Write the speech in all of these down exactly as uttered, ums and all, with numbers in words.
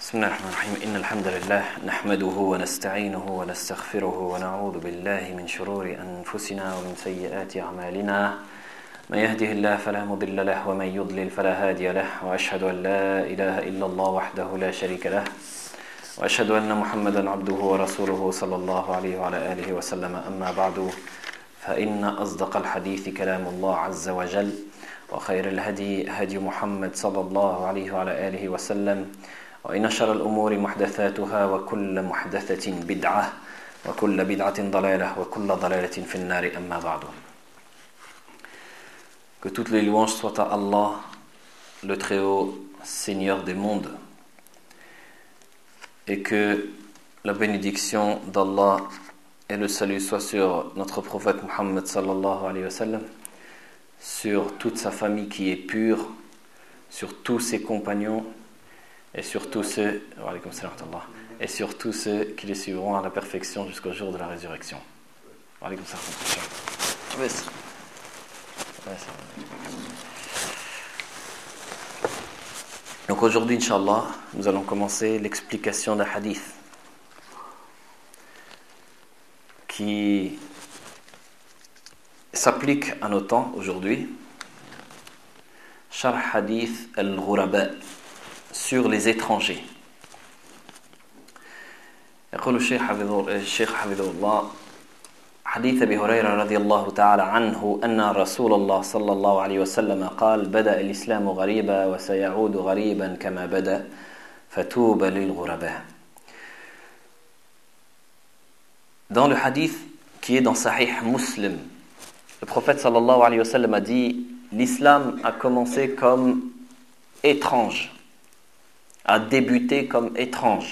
بسم الله الرحمن الرحيم إن الحمد لله نحمده ونستعينه ونستغفره ونعوذ بالله من شرور أنفسنا ومن سيئات أعمالنا من يهده الله فلا مضل له ومن يضلل فلا هادي له وأشهد أن لا إله إلا الله وحده لا شريك له وأشهد أن محمدا عبده ورسوله صلى الله عليه وعلى آله وسلم أما بعد فإن أصدق الحديث كلام الله عز وجل وخير الهدي هدي محمد صلى الله عليه وعلى آله وسلم وإن شر الأمور محدثاتها وكل محدثة بدعة وكل بدعة ضلالة وكل ضلالة في النار أما بعد. Que toutes les louanges soient à Allah, le Très-Haut, Seigneur des mondes, et que la bénédiction d'Allah et le salut soient sur notre prophète Muhammad sallallahu alayhi wa sallam, sur toute sa famille qui est pure, sur tous ses compagnons, et sur tous ceux, et sur tous ceux qui les suivront à la perfection jusqu'au jour de la résurrection. Donc aujourd'hui, Inch'Allah, nous allons commencer l'explication d'un hadith qui s'applique à nos temps aujourd'hui. Sharh hadith al-Ghuraba, sur les étrangers. يقول الشيخ حفظه الشيخ حفظه الله حديث أبي هريرة رضي الله تعالى عنه أن رسول الله صلى الله عليه وسلم قال بدأ الإسلام غريبا وسيعود غريبا كما بدأ فتوبى للغرباء. Dans le hadith qui est dans Sahih Muslim, le prophète sallallahu alayhi wa sallam a dit l'islam a commencé comme étrange, a débuté comme étrange.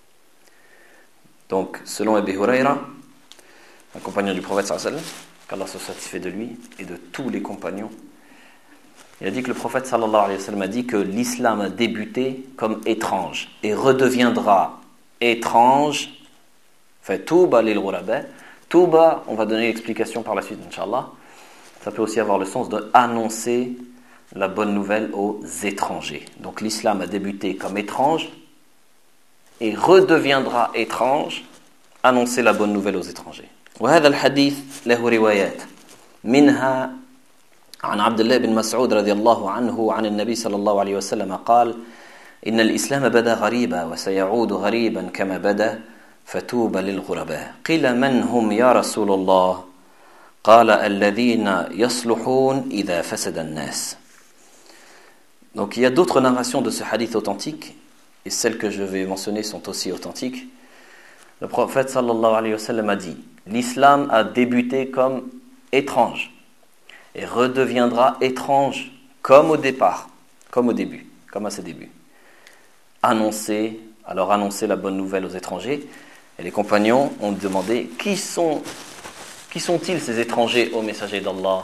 Donc, selon Abu Huraira, un compagnon du prophète sallallahu alayhi wa sallam, qu'Allah se satisfait de lui et de tous les compagnons, il a dit que le prophète sallallahu alayhi wa sallam a dit que l'islam a débuté comme étrange et redeviendra étrange. Fait Touba lil ghuraba. Touba, on va donner l'explication par la suite, Inch'Allah. Ça peut aussi avoir le sens de annoncer la bonne nouvelle aux étrangers. Donc l'islam a débuté comme étrange et redeviendra étrange, annoncer la bonne nouvelle aux étrangers. وهذا الحديث له روايات منها عن عبد الله بن مسعود رضي الله عنه عن النبي صلى الله عليه وسلم قال إن الإسلام بدأ غريبا وسيعود غريبا كما بدأ فتوبى للغرباء قيل من هم يا رسول الله قال الذين يصلحون إذا فسد الناس. Donc il y a d'autres narrations de ce hadith authentique, et celles que je vais mentionner sont aussi authentiques. Le prophète sallallahu alayhi wa sallam a dit l'islam a débuté comme étrange et redeviendra étrange comme au départ, comme au début, comme à ses débuts. Annoncer, alors annoncer la bonne nouvelle aux étrangers, et les compagnons ont demandé qui sont, qui sont-ils ces étrangers au messager d'Allah?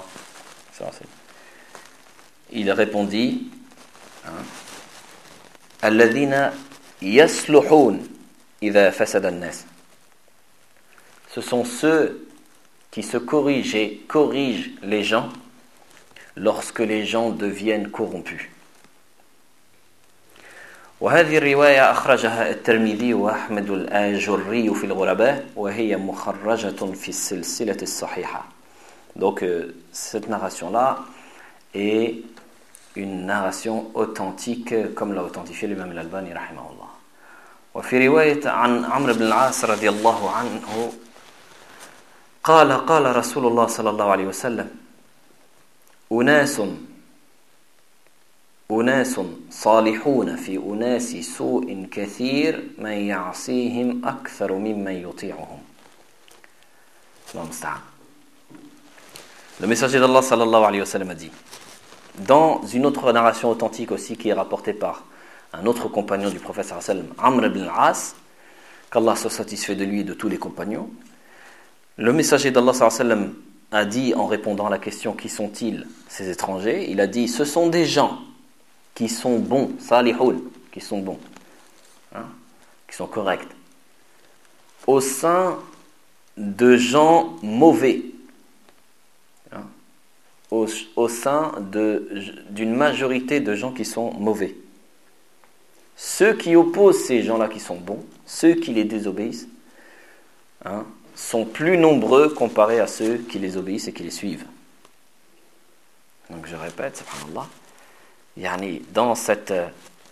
Il répondit الذين يصلحون إذا فسد الناس. Ce sont ceux qui se corrigent et corrigent les gens lorsque les gens deviennent corrompus. وهذه الرواية أخرجها الترمذي وأحمد الآجري في الغرباء وهي مخرجة في السلسلة الصحيحة. Donc euh, cette narration-là est une narration authentique comme l'a authentifié l'imam al-Albani rahimahullah. وفي رواية عن عمرو بن العاص رضي الله عنه قال قال رسول الله صلى الله عليه وسلم أناس أناس صالحون في أناس سوء كثير من يعصيهم أكثر ممن يطيعهم. الله المستعان. Le messager d'Allah sallallahu alayhi wa sallam a dit, dans une autre narration authentique aussi qui est rapportée par un autre compagnon du prophète sallallahu alayhi wa sallam, Amr ibn al-As, qu'Allah soit satisfait de lui et de tous les compagnons, le messager d'Allah sallallahu alayhi wa sallam a dit en répondant à la question qui sont-ils ces étrangers, il a dit ce sont des gens qui sont bons, salihoun, qui sont bons, hein, qui sont corrects, au sein de gens mauvais, hein, au, au sein de, d'une majorité de gens qui sont mauvais. ceux qui opposent ces gens-là qui sont bons, ceux qui les désobéissent, hein, sont plus nombreux comparés à ceux qui les obéissent et qui les suivent. Donc je répète, subhanallah, yani, dans cette euh,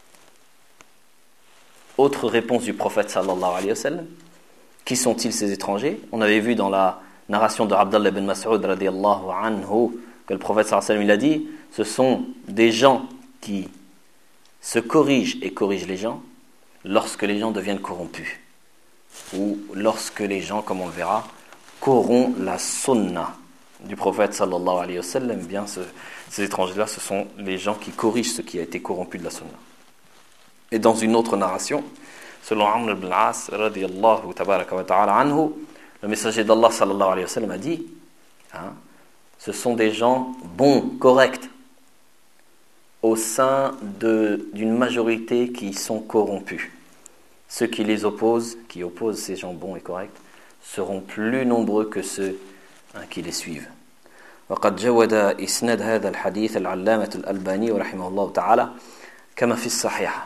autre réponse du prophète sallallahu alayhi wa sallam, qui sont-ils ces étrangers? On avait vu dans la narration de Abdallah ibn Mas'ud radiyallahu anhu que le prophète sallallahu alayhi wa sallam il a dit, ce sont des gens qui se corrigent et corrigent les gens lorsque les gens deviennent corrompus ou lorsque les gens, comme on le verra, corrompent la sunna du prophète sallallahu alayhi wa sallam. Bien, ce, ces étrangers-là, ce sont les gens qui corrigent ce qui a été corrompu de la sunna. Et dans une autre narration, selon Amr ibn al-As radiyallahu tabaraka wa ta'ala anhu, le messager d'Allah sallallahu alayhi wa sallam a dit, hein, ce sont des gens bons, corrects, au sein de, d'une majorité qui sont corrompus. Ceux qui les opposent, qui opposent ces gens bons et corrects, seront plus nombreux que ceux hein, qui les suivent. وقد جود إسناد هذا الحديث العلامة الألباني رحمه الله تعالى كما في الصحيح.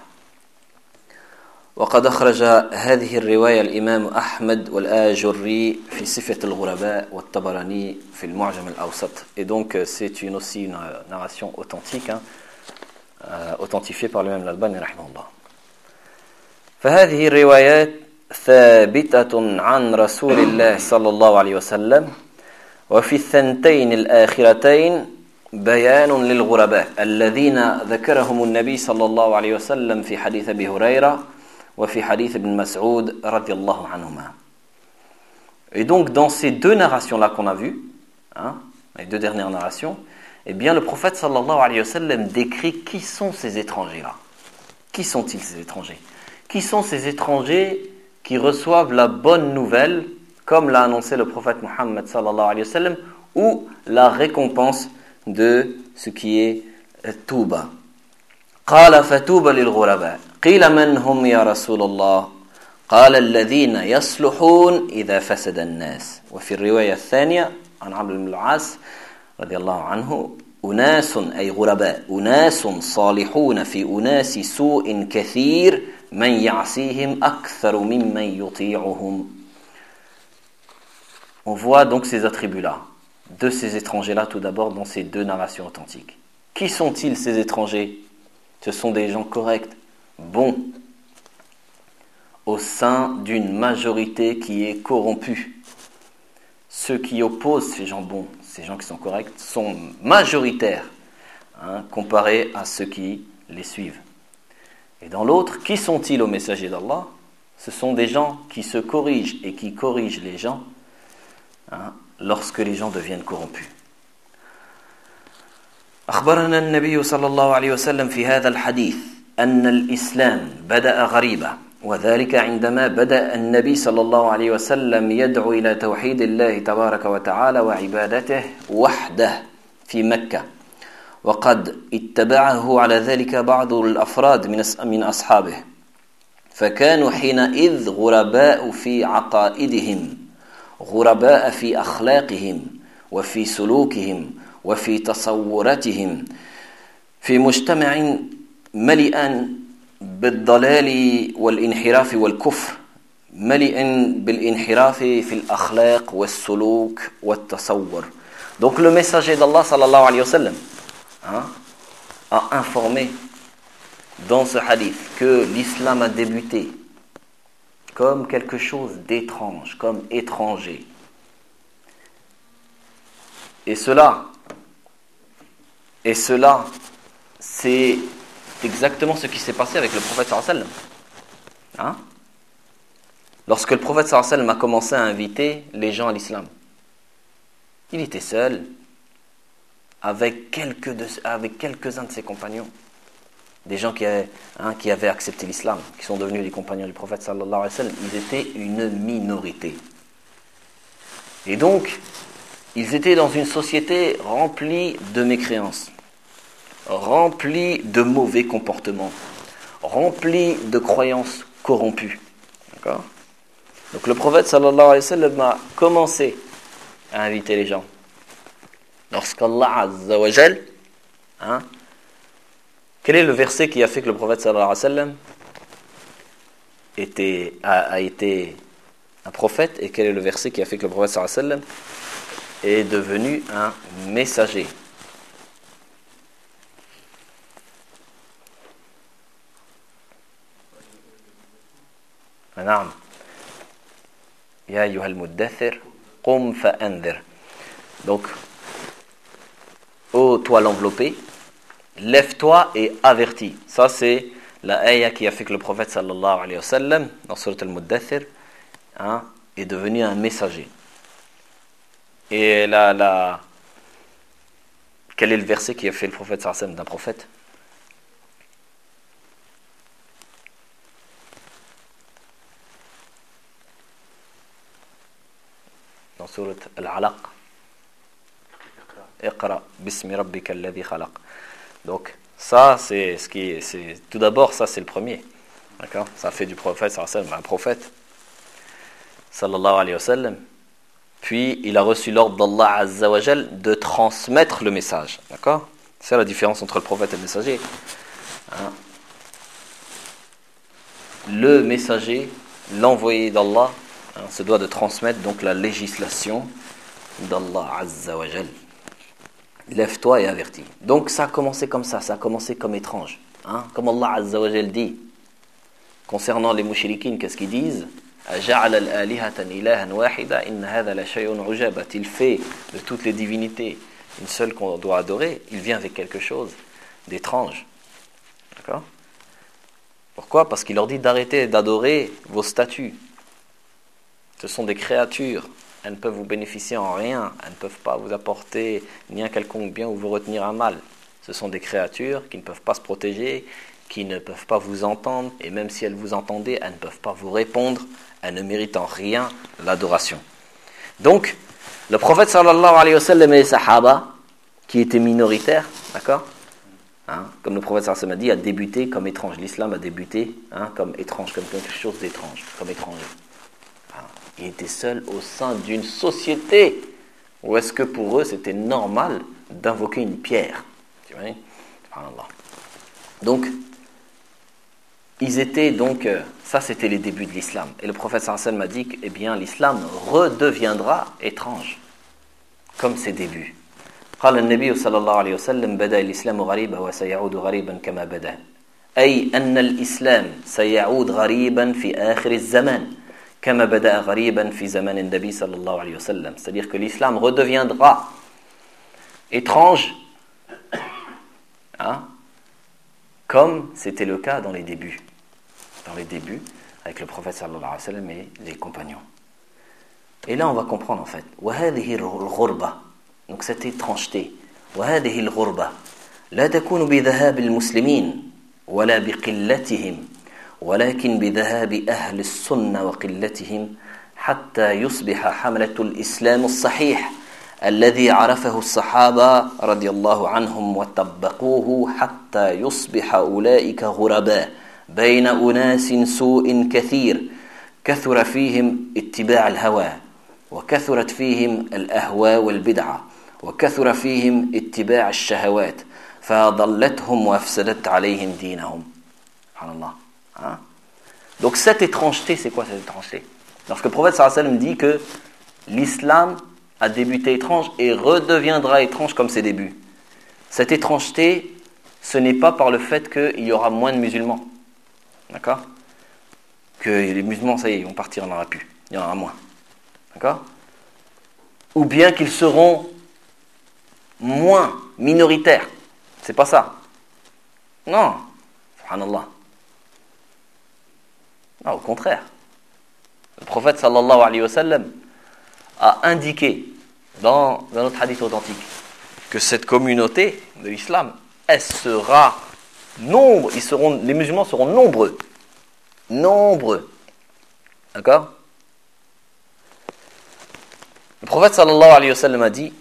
وقد أخرج هذه الرواية الإمام أحمد والآجري في صفة الغرباء والطبراني في المعجم الأوسط. Et donc c'est une, aussi une narration authentique, hein, euh, authentifiée par l'imam الألباني رحمه الله. فهذه الروايات ثابتة عن رسول الله صلى الله عليه وسلم وفي الثنتين الآخرتين بيان للغرباء الذين ذكرهم النبي صلى الله عليه وسلم في حديث أبي هريرة وفي حديث ابن مسعود رضي الله عنهما. Et donc dans ces deux narrations-là qu'on a vues, hein, les deux dernières narrations, eh bien le prophète sallallahu alayhi wa sallam décrit qui sont ces étrangers-là. Qui sont-ils ces étrangers? Qui sont ces étrangers qui reçoivent la bonne nouvelle, comme l'a annoncé le prophète Muhammad sallallahu alayhi wa sallam, ou la récompense de ce qui est Touba. قال فتوبى للغرباء قيل من هم يا رسول الله قال الذين يصلحون إذا فسد الناس. وفي الرواية الثانية عن عمرو بن العاص رضي الله عنه أناس أي غرباء أناس صالحون في أناس سوء كثير من يعصيهم أكثر ممن يطيعهم. On voit donc ces attributs-là de ces étrangers-là tout d'abord dans ces deux narrations authentiques. Qui sont-ils ces étrangers? Ce sont des gens corrects, bons, au sein d'une majorité qui est corrompue. Ceux qui opposent ces gens bons, ces gens qui sont corrects, sont majoritaires, hein, comparés à ceux qui les suivent. Et dans l'autre, qui sont-ils aux messagers d'Allah? Ce sont des gens qui se corrigent et qui corrigent les gens, hein, lorsque les gens deviennent corrompus. أخبرنا النبي صلى الله عليه وسلم في هذا الحديث أن الإسلام بدأ غريبا وذلك عندما بدأ النبي صلى الله عليه وسلم يدعو إلى توحيد الله تبارك وتعالى وعبادته وحده في مكة وقد اتبعه على ذلك بعض الأفراد من من أصحابه فكانوا حينئذ غرباء في عقائدهم غرباء في أخلاقهم وفي سلوكهم وفي تصوراتهم في مجتمع مليئا بالضلال والانحراف والكفر مليئا بالانحراف في الأخلاق والسلوك والتصور. Donc le messager d'Allah sallallahu alayhi wa sallam, hein, a informé dans ce hadith que l'islam a débuté comme quelque chose d'étrange, comme étranger. Et cela Et cela, c'est exactement ce qui s'est passé avec le prophète sallallahu alayhi wa sallam. Hein? Lorsque le prophète sallallahu alayhi wa sallam a commencé à inviter les gens à l'islam, il était seul avec, quelques de, avec quelques-uns de ses compagnons, des gens qui avaient, hein, qui avaient accepté l'islam, qui sont devenus les compagnons du prophète sallallahu alayhi wa sallam. Ils étaient une minorité. Et donc, ils étaient dans une société remplie de mécréances, remplie de mauvais comportements, remplie de croyances corrompues. D'accord ? Donc le prophète sallallahu alayhi wa sallam a commencé à inviter les gens. Lorsqu'Allah azza wa jal, hein, quel est le verset qui a fait que le prophète sallallahu alayhi wa sallam était, a, a été un prophète et quel est le verset qui a fait que le prophète sallallahu alayhi wa sallam est devenu un messager. Naam. Ya ayyuhal muddathir, qum fa'anzir. Donc, ô toi l'enveloppé, lève-toi et avertis. Ça, c'est la ayah qui a fait que le prophète sallallahu alayhi wa sallam, dans Surat al-Muddathir, hein, est devenu un messager. Et là, là, quel est le verset qui a fait le prophète sallallahu alayhi wa sallam d'un prophète? Dans Surat al-Alaq. Iqra bismi rabbika alladhi khalaq. Donc ça c'est ce qui c'est tout d'abord ça c'est le premier. D'accord? Ça fait du prophète sallallahu alayhi wa sallam un prophète sallallahu alayhi wa sallam. Puis il a reçu l'ordre d'Allah azza wa jal de transmettre le message. D'accord? C'est la différence entre le prophète et le messager. Hein? Le messager, l'envoyé d'Allah, hein, se doit de transmettre donc la législation d'Allah azza wa jal. Lève-toi et avertis. Donc ça a commencé comme ça, ça a commencé comme étrange. Hein? Comme Allah azza wa jal dit concernant les mouchriquines, qu'est-ce qu'ils disent? Il fait de toutes les divinités une seule qu'on doit adorer. Il vient avec quelque chose d'étrange. D'accord? Pourquoi? Parce qu'il leur dit d'arrêter d'adorer vos statues. Ce sont des créatures. Elles ne peuvent vous bénéficier en rien. Elles ne peuvent pas vous apporter ni un quelconque bien ou vous retenir un mal. Ce sont des créatures qui ne peuvent pas se protéger, qui ne peuvent pas vous entendre. Et même si elles vous entendaient, elles ne peuvent pas vous répondre. Elles ne méritent en rien l'adoration. Donc, le prophète sallallahu alayhi wa sallam et les sahaba, qui étaient minoritaires, d'accord, hein, comme le prophète sallallahu alayhi wa sallam a dit, a débuté comme étrange. L'islam a débuté hein, comme étrange, comme quelque chose d'étrange, comme étranger. Il était seul au sein d'une société où est-ce que pour eux c'était normal d'invoquer une pierre. Tu vois? Donc, ils étaient donc, euh, ça c'était les débuts de l'islam. Et le prophète sallallahu alayhi wa sallam a dit que eh bien, l'islam redeviendra étrange, comme ses débuts. قال النبي صلى الله عليه وسلم بدأ الإسلام غريبا وسيعود غريبا كما بدأ أي أن الإسلام سيعود غريبا في آخر الزمان كما بدأ غريبا في زمان النبي صلى الله عليه وسلم. C'est-à-dire que l'islam redeviendra étrange hein, comme c'était le cas dans les débuts. Dans les débuts, avec le prophète sallallahu alayhi wa sallam et les compagnons. Et là, on va comprendre en fait. وهذه الغربة, donc cette étrangeté. وهذه الغربة لا تكون بذهاب المسلمين ولا بقلتهم ولكن بذهاب أهل السنة وقلتهم حتى يصبح حملة الإسلام الصحيح الذي عرفه الصحابة رضي الله عنهم وطبقوه حتى يصبح أولئك غرباء بين أناس سوء كثير كثر فيهم اتباع الهوى وكثرت فيهم الأهواء والبدعة وكثر فيهم اتباع الشهوات فضلتهم وأفسدت عليهم دينهم. سبحان الله. Hein? Donc cette étrangeté, c'est quoi cette étrangeté? Lorsque le prophète sallallahu alayhi wa sallam dit que l'islam a débuté étrange et redeviendra étrange comme ses débuts. Cette étrangeté, ce n'est pas par le fait qu'il y aura moins de musulmans. D'accord? Que les musulmans, ça y est, ils vont partir, il n'y en aura plus. Il y en aura moins. D'accord? Ou bien qu'ils seront moins minoritaires. C'est pas ça. Non. Subhanallah. Non, au contraire. Le prophète sallallahu alayhi wa sallam a indiqué dans un autre hadith authentique que cette communauté de l'islam, elle sera nombre, ils seront, les musulmans seront nombreux. Nombreux. D'accord? Le prophète sallallahu alayhi wa sallam a dit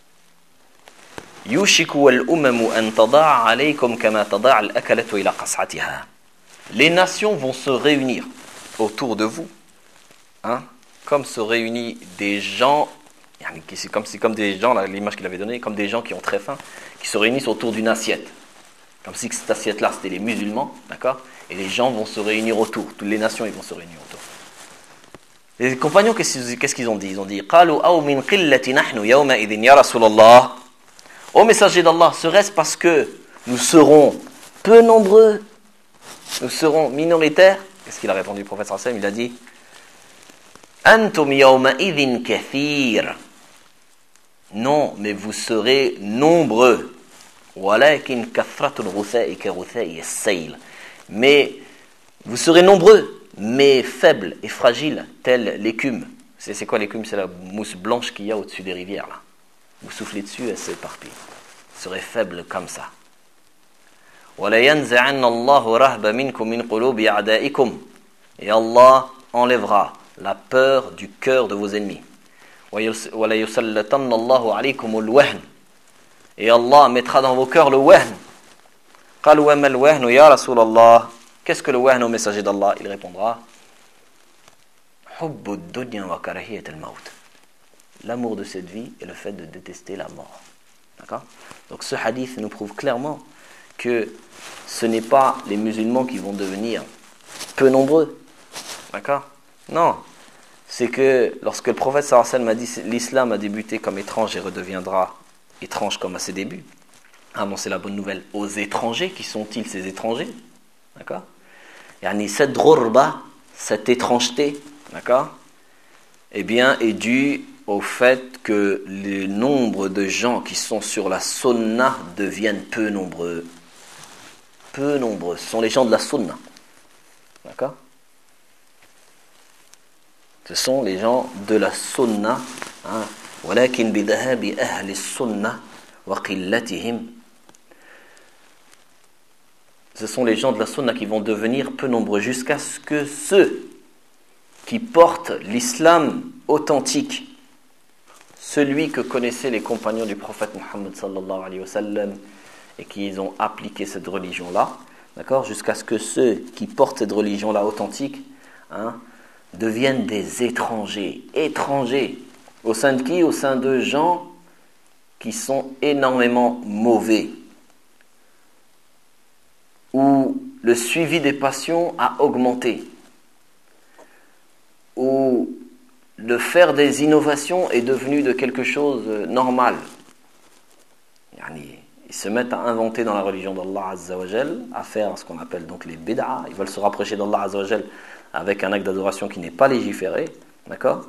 يوشك والأمم أن تضاع عليكم كما تضاع الأكلة إلى قصعتها. Les nations vont se réunir autour de vous, hein, comme se réunissent des gens, c'est comme, c'est comme des gens, là, l'image qu'il avait donnée, comme des gens qui ont très faim, qui se réunissent autour d'une assiette. Comme si cette assiette-là, c'était les musulmans, d'accord? Et les gens vont se réunir autour. Toutes les nations, ils vont se réunir autour. Les compagnons, qu'est-ce qu'ils ont dit? Ils ont dit, قالوا أو من قلة نحن يومئذ يا رسول الله. Ô messager d'Allah, serait-ce parce que nous serons peu nombreux, nous serons minoritaires? Qu'est-ce qu'il a répondu, le prophète sallallahu alayhi wa sallam? Il a dit, أنتم يومئذ كثير. Non, mais vous serez nombreux. ولكن كثرة الغثاء كغثاء السيل. Mais vous serez nombreux, mais faibles et fragiles, telle l'écume. C'est, c'est quoi l'écume? C'est la mousse blanche qu'il y a au-dessus des rivières, là. Vous soufflez dessus, elle s'éparpille. Vous serez faibles comme ça. وَلَيَنْزَعَنَّ اللَّهُ رَهْبَ مِنْكُمْ مِنْ قُلُوبِ أَعْدَائِكُمْ. Et Allah enlèvera la peur du cœur de vos ennemis. وَلَيُسَلَّطَنَّ اللَّهُ عَلَيْكُمُ الْوَهْنَ. Et Allah mettra dans vos cœurs le wahn. قَالُوا وَمَا الْوَهْنُ يَا رَسُولَ اللَّهِ. Qu'est-ce que le wahn au messager d'Allah? Il répondra, حُبُّ الدُّنْيَا وَكَرَهِيَةَ الْمَوْتِ. L'amour de cette vie et le fait de détester la mort. D'accord? Donc ce hadith nous prouve clairement que ce n'est pas les musulmans qui vont devenir peu nombreux. D'accord? Non. C'est que lorsque le prophète sallallahu alayhi wa sallam a dit l'islam a débuté comme étrange et redeviendra étrange comme à ses débuts, a annoncé la bonne nouvelle aux étrangers. Qui sont-ils ces étrangers? D'accord? Yani cette ghurba, cette étrangeté, d'accord, eh bien, est due au fait que le nombre de gens qui sont sur la sunna deviennent peu nombreux. Peu nombreux. Ce sont les gens de la sunna. D'accord? Ce sont les gens de la sunna. وَلَكِنْ بِذَهَابِ أَهْلِ السُّنَّةِ وَقِلَّتِهِمْ. Ce sont les gens de la sunna qui vont devenir peu nombreux jusqu'à ce que ceux qui portent l'islam authentique, celui que connaissaient les compagnons du prophète Muhammad sallallahu alayhi wa sallam et qui ont appliqué cette religion-là, d'accord, jusqu'à ce que ceux qui portent cette religion-là authentique, hein, deviennent des étrangers. Étrangers. Au sein de qui? Au sein de gens qui sont énormément mauvais, où le suivi des passions a augmenté, où le faire des innovations est devenu de quelque chose de normal. Ils se mettent à inventer dans la religion d'Allah Azza wa Jal, à faire ce qu'on appelle donc les bid'a. Ils veulent se rapprocher d'Allah Azza wa Jal avec un acte d'adoration qui n'est pas légiféré, d'accord,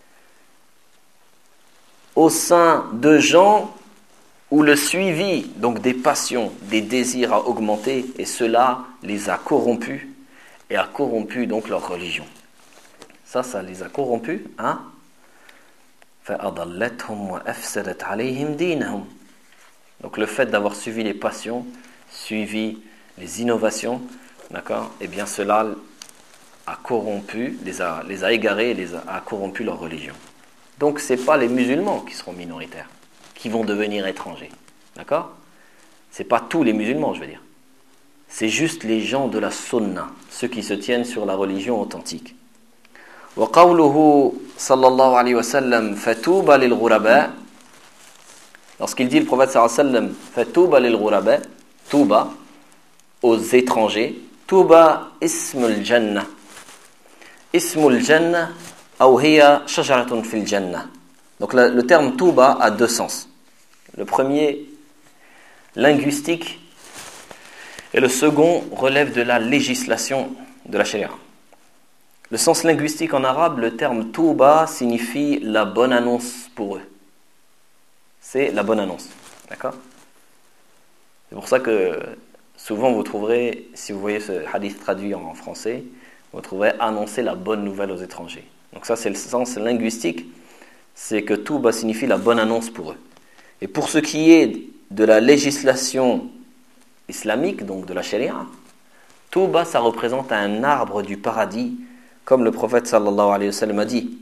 au sein de gens où le suivi donc des passions, des désirs a augmenté, et cela les a corrompus et a corrompu donc leur religion. Ça, ça les a corrompus, hein? فَأَضَلَّتْهُمْ وَأَفْسَدَتْ عَلَيْهِمْ دِينَهُمْ. Donc le fait d'avoir suivi les passions, suivi les innovations, d'accord, eh bien cela a corrompu, les a, les a égarés, les a, a corrompu leur religion. Donc ce n'est pas les musulmans qui seront minoritaires, qui vont devenir étrangers. D'accord? Ce n'est pas tous les musulmans, je veux dire. C'est juste les gens de la sunna, ceux qui se tiennent sur la religion authentique. وَقَوْلُهُ صلى الله عليه وسلم فَتُوبَ لِلْغُرَبَاءِ. Lorsqu'il dit, le prophète sallallahu alayhi wa sallam, فَتُوبَ لِلْغُرَبَاءِ, Touba, aux étrangers, Touba ismul jannah. Ismul jannah, أو هي شجرة في الجنة. Donc le, le terme Touba a deux sens. Le premier, linguistique, et le second relève de la législation de la charia. Le sens linguistique en arabe, le terme Touba signifie la bonne annonce pour eux. C'est la bonne annonce. D'accord? C'est pour ça que souvent vous trouverez, si vous voyez ce hadith traduit en français, vous trouverez annoncer la bonne nouvelle aux étrangers. Donc ça c'est le sens linguistique, c'est que Touba signifie la bonne annonce pour eux. Et pour ce qui est de la législation islamique, donc de la charia, Touba ça représente un arbre du paradis, comme le prophète sallallahu alayhi wa sallam a dit.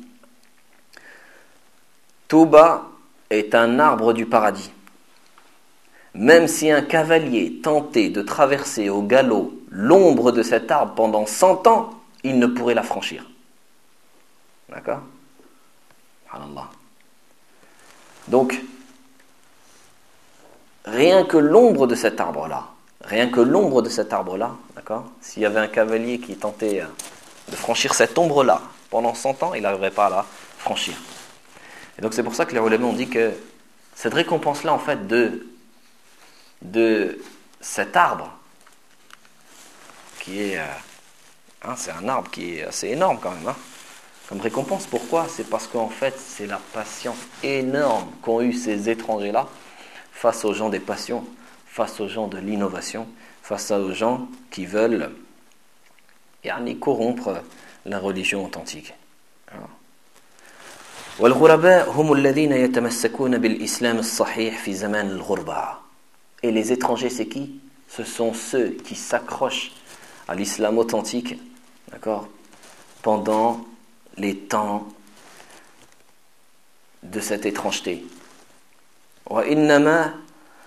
Touba est un arbre du paradis. Même si un cavalier tentait de traverser au galop l'ombre de cet arbre pendant cent ans, il ne pourrait la franchir. D'accord? Subhanallah. Donc, rien que l'ombre de cet arbre-là, rien que l'ombre de cet arbre-là, d'accord? S'il y avait un cavalier qui tentait de franchir cette ombre-là pendant cent ans, il n'arriverait pas à la franchir. Et donc c'est pour ça que les ulama ont dit que cette récompense-là, en fait, de, de cet arbre, qui est, euh, hein, c'est un arbre qui est assez énorme quand même, hein, comme récompense. Pourquoi? C'est parce qu'en fait, c'est la patience énorme qu'ont eu ces étrangers-là face aux gens des passions, face aux gens de l'innovation, face aux gens qui veulent yani, corrompre la religion authentique. والغرباء هم الذين يتمسكون بالإسلام الصحيح في زمان الغربة. Et les étrangers, c'est qui? Ce sont ceux qui s'accrochent à l'islam authentique, d'accord, pendant les temps de cette étrangeté. وإنما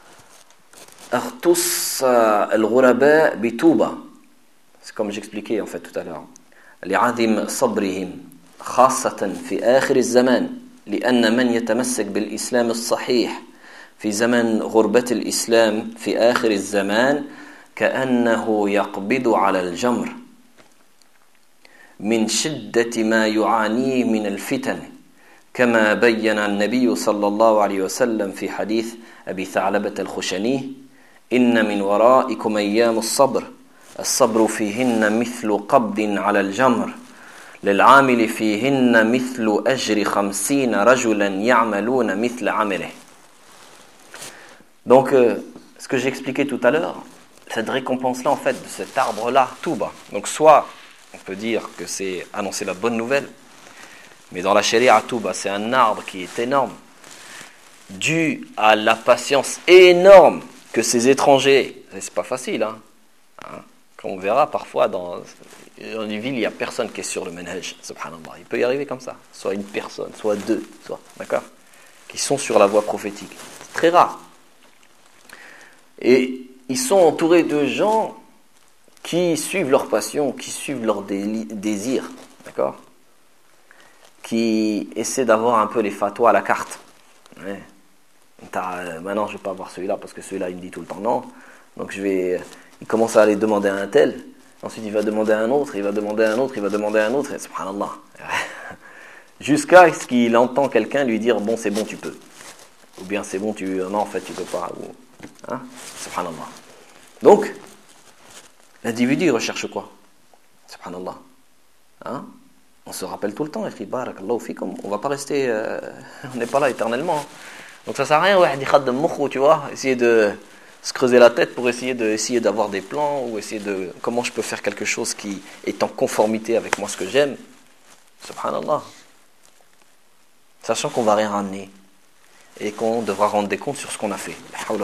اختص الغرباء بتوبة. C'est comme j'expliquais en fait tout à l'heure. لعظم صبرهم خاصة في آخر الزمان لأن من يتمسك بالإسلام الصحيح في زمن غربة الإسلام في آخر الزمان كأنه يقبض على الجمر من شدة ما يعانيه من الفتن كما بين النبي صلى الله عليه وسلم في حديث أبي ثعلبة الخشني إن من ورائكم أيام الصبر الصبر فيهن مثل قبض على الجمر للعامل فيهن مثل أجر خمسين رجلا يعملون مثل عمله. Donc, euh, ce que j'ai expliqué tout à l'heure, cette récompense-là, en fait, de cet arbre-là, tout bas. Donc, soit, on peut dire que c'est annoncer la bonne nouvelle, mais dans la sharia, tout bas, c'est un arbre qui est énorme, dû à la patience énorme que ces étrangers, et c'est pas facile, hein, hein, comme on verra parfois dans, dans une ville, il n'y a personne qui est sur le manhaj, subhanallah. Il peut y arriver comme ça, soit une personne, soit deux, soit, d'accord, qui sont sur la voie prophétique. C'est très rare. Et ils sont entourés de gens qui suivent leur passion, qui suivent leur désir, d'accord, qui essaient d'avoir un peu les fatwas à la carte. Ouais. T'as, maintenant, je ne vais pas avoir celui-là parce que celui-là, il me dit tout le temps non. Donc, je vais, il commence à aller demander à un tel. Ensuite, il va demander à un autre, il va demander à un autre, il va demander à un autre. Et subhanallah. Jusqu'à ce qu'il entend quelqu'un lui dire bon, c'est bon, tu peux. Ou bien c'est bon, tu non, en fait, tu peux pas. Ou, hein? Subhanallah. Donc, l'individu, il recherche quoi? Subhanallah. Hein? On se rappelle tout le temps, on va pas rester, euh, on n'est pas là éternellement. Donc ça sert à rien, tu vois, essayer de se creuser la tête pour essayer de, essayer d'avoir des plans ou essayer de comment je peux faire quelque chose qui est en conformité avec moi ce que j'aime. Subhanallah. Sachant qu'on va rien ramener et qu'on devra rendre des comptes sur ce qu'on a fait.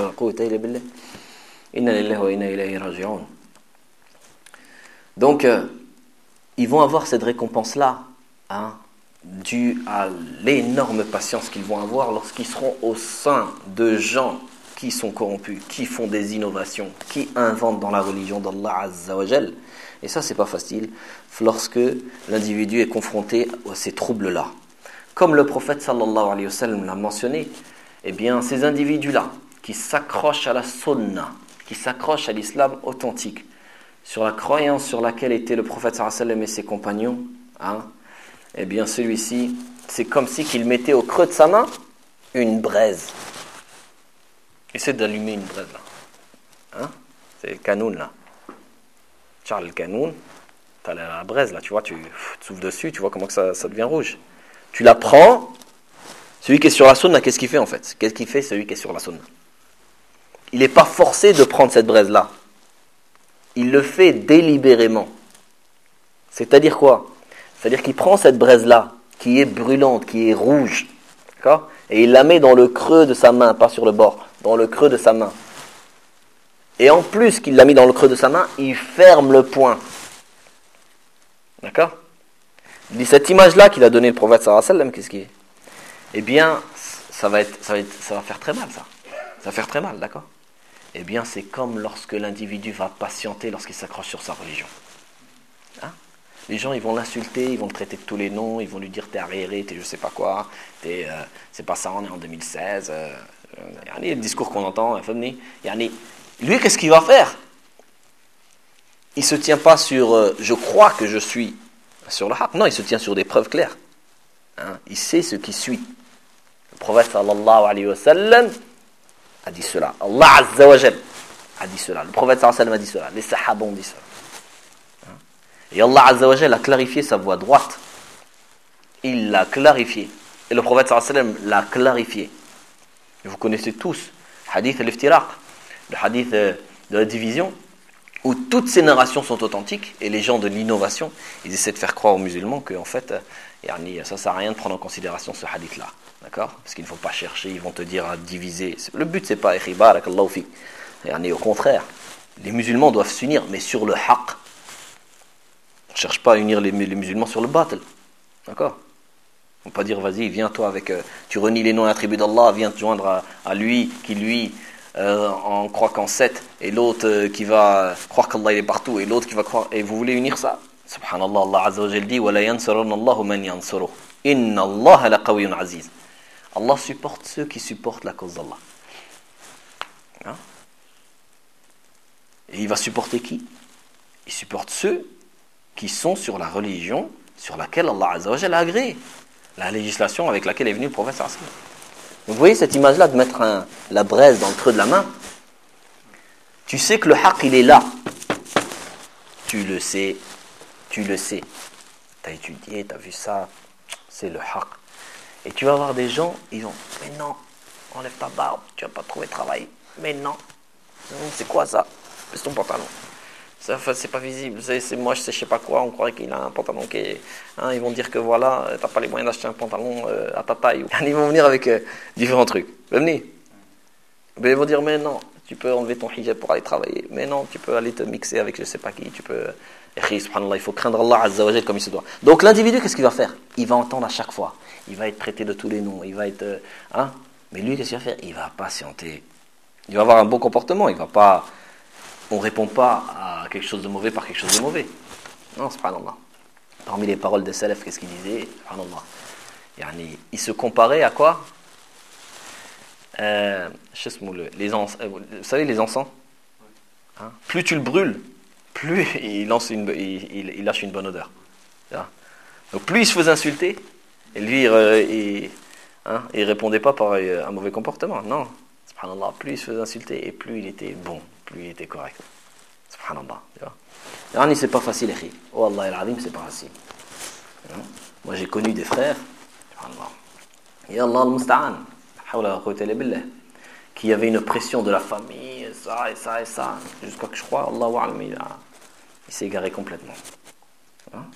Donc euh, ils vont avoir cette récompense-là, hein, due à l'énorme patience qu'ils vont avoir lorsqu'ils seront au sein de gens qui sont corrompus, qui font des innovations, qui inventent dans la religion d'Allah Azza wa Jal. Et ça, c'est pas facile lorsque l'individu est confronté à ces troubles-là. Comme le prophète sallallahu alayhi wa sallam l'a mentionné, eh bien, ces individus-là qui s'accrochent à la sunna, qui s'accrochent à l'islam authentique, sur la croyance sur laquelle était le prophète sallallahu alayhi wa sallam et ses compagnons, hein, eh bien celui-ci, c'est comme si qu'il mettait au creux de sa main une braise. Essaie d'allumer une braise là. Hein? C'est le canoun là. Tu as le canoun, tu as la braise là, tu vois, tu, tu souffles dessus, tu vois comment que ça, ça devient rouge. Tu la prends, celui qui est sur la sunna, qu'est-ce qu'il fait en fait? Qu'est-ce qu'il fait celui qui est sur la sunna? Il n'est pas forcé de prendre cette braise là. Il le fait délibérément. C'est-à-dire quoi? C'est-à-dire qu'il prend cette braise-là, qui est brûlante, qui est rouge, d'accord, et il la met dans le creux de sa main, pas sur le bord, dans le creux de sa main. Et en plus qu'il l'a mis dans le creux de sa main, il ferme le poing. D'accord? Il dit cette image-là qu'il a donnée le prophète sallallahu alayhi wa sallam, qu'est-ce qui est? Eh bien, ça va, être, ça, va être, ça va faire très mal, ça. Ça va faire très mal, d'accord? Eh bien, c'est comme lorsque l'individu va patienter lorsqu'il s'accroche sur sa religion. Hein? Les gens, ils vont l'insulter, ils vont le traiter de tous les noms, ils vont lui dire t'es arriéré, t'es je sais pas quoi, t'es, euh, c'est pas ça, on est en deux mille seize. Euh, euh, le discours qu'on entend, lui, qu'est-ce qu'il va faire? il ne se tient pas sur euh, « je crois que je suis sur le haqq ». Non, il se tient sur des preuves claires. Hein, il sait ce qui suit. Le prophète sallallahu alayhi wa sallam a dit cela. Allah azza wa jal a dit cela. Le prophète sallallahu alayhi wa sallam a dit cela. Les sahaba ont dit cela. Hein, et Allah azza wa jal a clarifié sa voie droite. Il l'a clarifié. Et le prophète sallallahu alayhi wa sallam l'a clarifié. Et vous connaissez tous hadith al-iftiraq, le hadith de la division, où toutes ces narrations sont authentiques, et les gens de l'innovation, ils essaient de faire croire aux musulmans que en fait, ça ne sert à rien de prendre en considération ce hadith-là, d'accord? Parce qu'il ne faut pas chercher, ils vont te dire à diviser. Le but, c'est pas « barakallahu fik ». Au contraire, les musulmans doivent s'unir, mais sur le haqq. On ne cherche pas à unir les, les musulmans sur le batil, d'accord? On ne peut pas dire, vas-y, viens toi avec, euh, tu renies les noms et attributs d'Allah, viens te joindre à, à lui, qui lui, euh, en croit qu'en sept, et l'autre euh, qui va croire qu'Allah il est partout, et l'autre qui va croire, et vous voulez unir ça? Subhanallah, Allah Azza wa Jal dit, وَلَا يَنْصُرَنَّ اللَّهُ مَنْ يَنْصُرُهُ إِنَّ اللَّهَ لَقَوِيٌّ عَزِيزٌ. Allah supporte ceux qui supportent la cause d'Allah. Hein? Et il va supporter qui? Il supporte ceux qui sont sur la religion sur laquelle Allah Azza wa Jal a agréé, la législation avec laquelle est venu le prophète sallallahu alayhi wa sallam. Vous voyez cette image-là de mettre un, la braise dans le creux de la main? Tu sais que le haqq il est là. Tu le sais. Tu le sais. Tu as étudié, tu as vu ça. C'est le haqq. Et tu vas voir des gens, ils vont, mais non, enlève ta barbe, tu vas pas trouver de travail. Mais non. C'est quoi ça? Baisse ton pantalon. Ça, c'est pas visible, c'est, c'est moche, c'est je sais pas quoi, on croirait qu'il a un pantalon qui est... Hein, ils vont dire que voilà, t'as pas les moyens d'acheter un pantalon euh, à ta taille. Ils vont venir avec euh, différents trucs. Venez. Mais ils vont dire, mais non, tu peux enlever ton hijab pour aller travailler. Mais non, tu peux aller te mixer avec je sais pas qui, tu peux... Subhanallah, il faut craindre Allah Azza wa Jal comme il se doit. Donc l'individu, qu'est-ce qu'il va faire? Il va entendre à chaque fois. Il va être traité de tous les noms, il va être... Euh, hein, mais lui, qu'est-ce qu'il va faire? Il va patienter. Il va avoir un bon comportement, il va pas... On ne répond pas à quelque chose de mauvais par quelque chose de mauvais. Non, subhanallah. Parmi les paroles des salafs, qu'est-ce qu'ils disaient? Subhanallah. Yani, ils se comparaient à quoi? euh, les ens, Vous savez, les encens, hein? Plus tu le brûles, plus il, lance une, il, il lâche une bonne odeur. Donc plus il se faisait insulter, et lui, il hein, il répondait pas par un mauvais comportement. Non, subhanallah, plus il se faisait insulter, et plus il était bon. Plus il était correct. Subhanallah. Yani, c'est pas facile, akhi. Oh Allah al-Azim, c'est pas facile. Moi, j'ai connu des frères, subhanallah. Ya Allah al-Musta'an, hawla wa quwwata illa billah, qui avaient une pression de la famille, ça et ça et ça, jusqu'à que je crois, Allah wa alam, il, a, il s'est égaré complètement. Hein?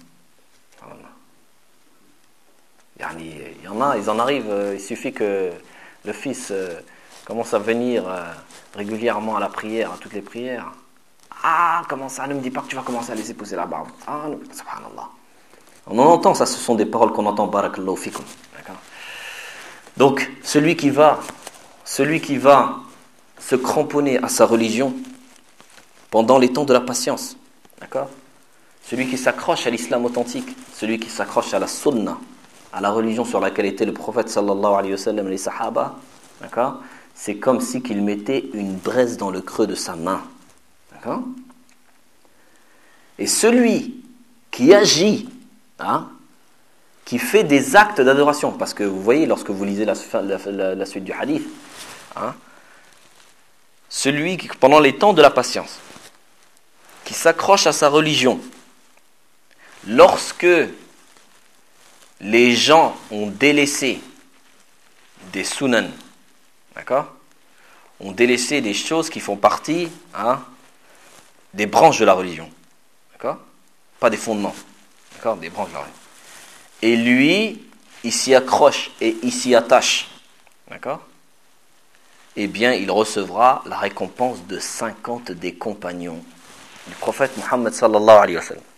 Yani, il y en a, ils en arrivent, il suffit que le fils commence à venir régulièrement à la prière, à toutes les prières. Ah, comment ça? Ne me dis pas que tu vas commencer à laisser pousser la barbe. Ah, non, subhanallah. On en entend, ça, ce sont des paroles qu'on entend, barakallahu fikum. D'accord? Donc, celui qui va, celui qui va se cramponner à sa religion pendant les temps de la patience, d'accord? Celui qui s'accroche à l'islam authentique, celui qui s'accroche à la sunna, à la religion sur laquelle était le prophète sallallahu alayhi wa sallam et les sahaba, d'accord? C'est comme si qu'il mettait une braise dans le creux de sa main. D'accord? Et celui qui agit, hein, qui fait des actes d'adoration, parce que vous voyez, lorsque vous lisez la, la, la, la suite du hadith, hein, celui qui, pendant les temps de la patience, qui s'accroche à sa religion, lorsque les gens ont délaissé des sunan, d'accord, ont délaissé des choses qui font partie, hein, des branches de la religion. D'accord? Pas des fondements. D'accord? Des branches de la religion. Et lui, il s'y accroche et il s'y attache. D'accord? Eh bien, il recevra la récompense de cinquante des compagnons du prophète Muhammad sallallahu alayhi wa sallam.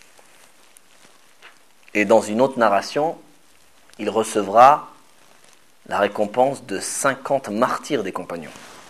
Et dans une autre narration, il recevra la récompense de cinquante martyrs des compagnons.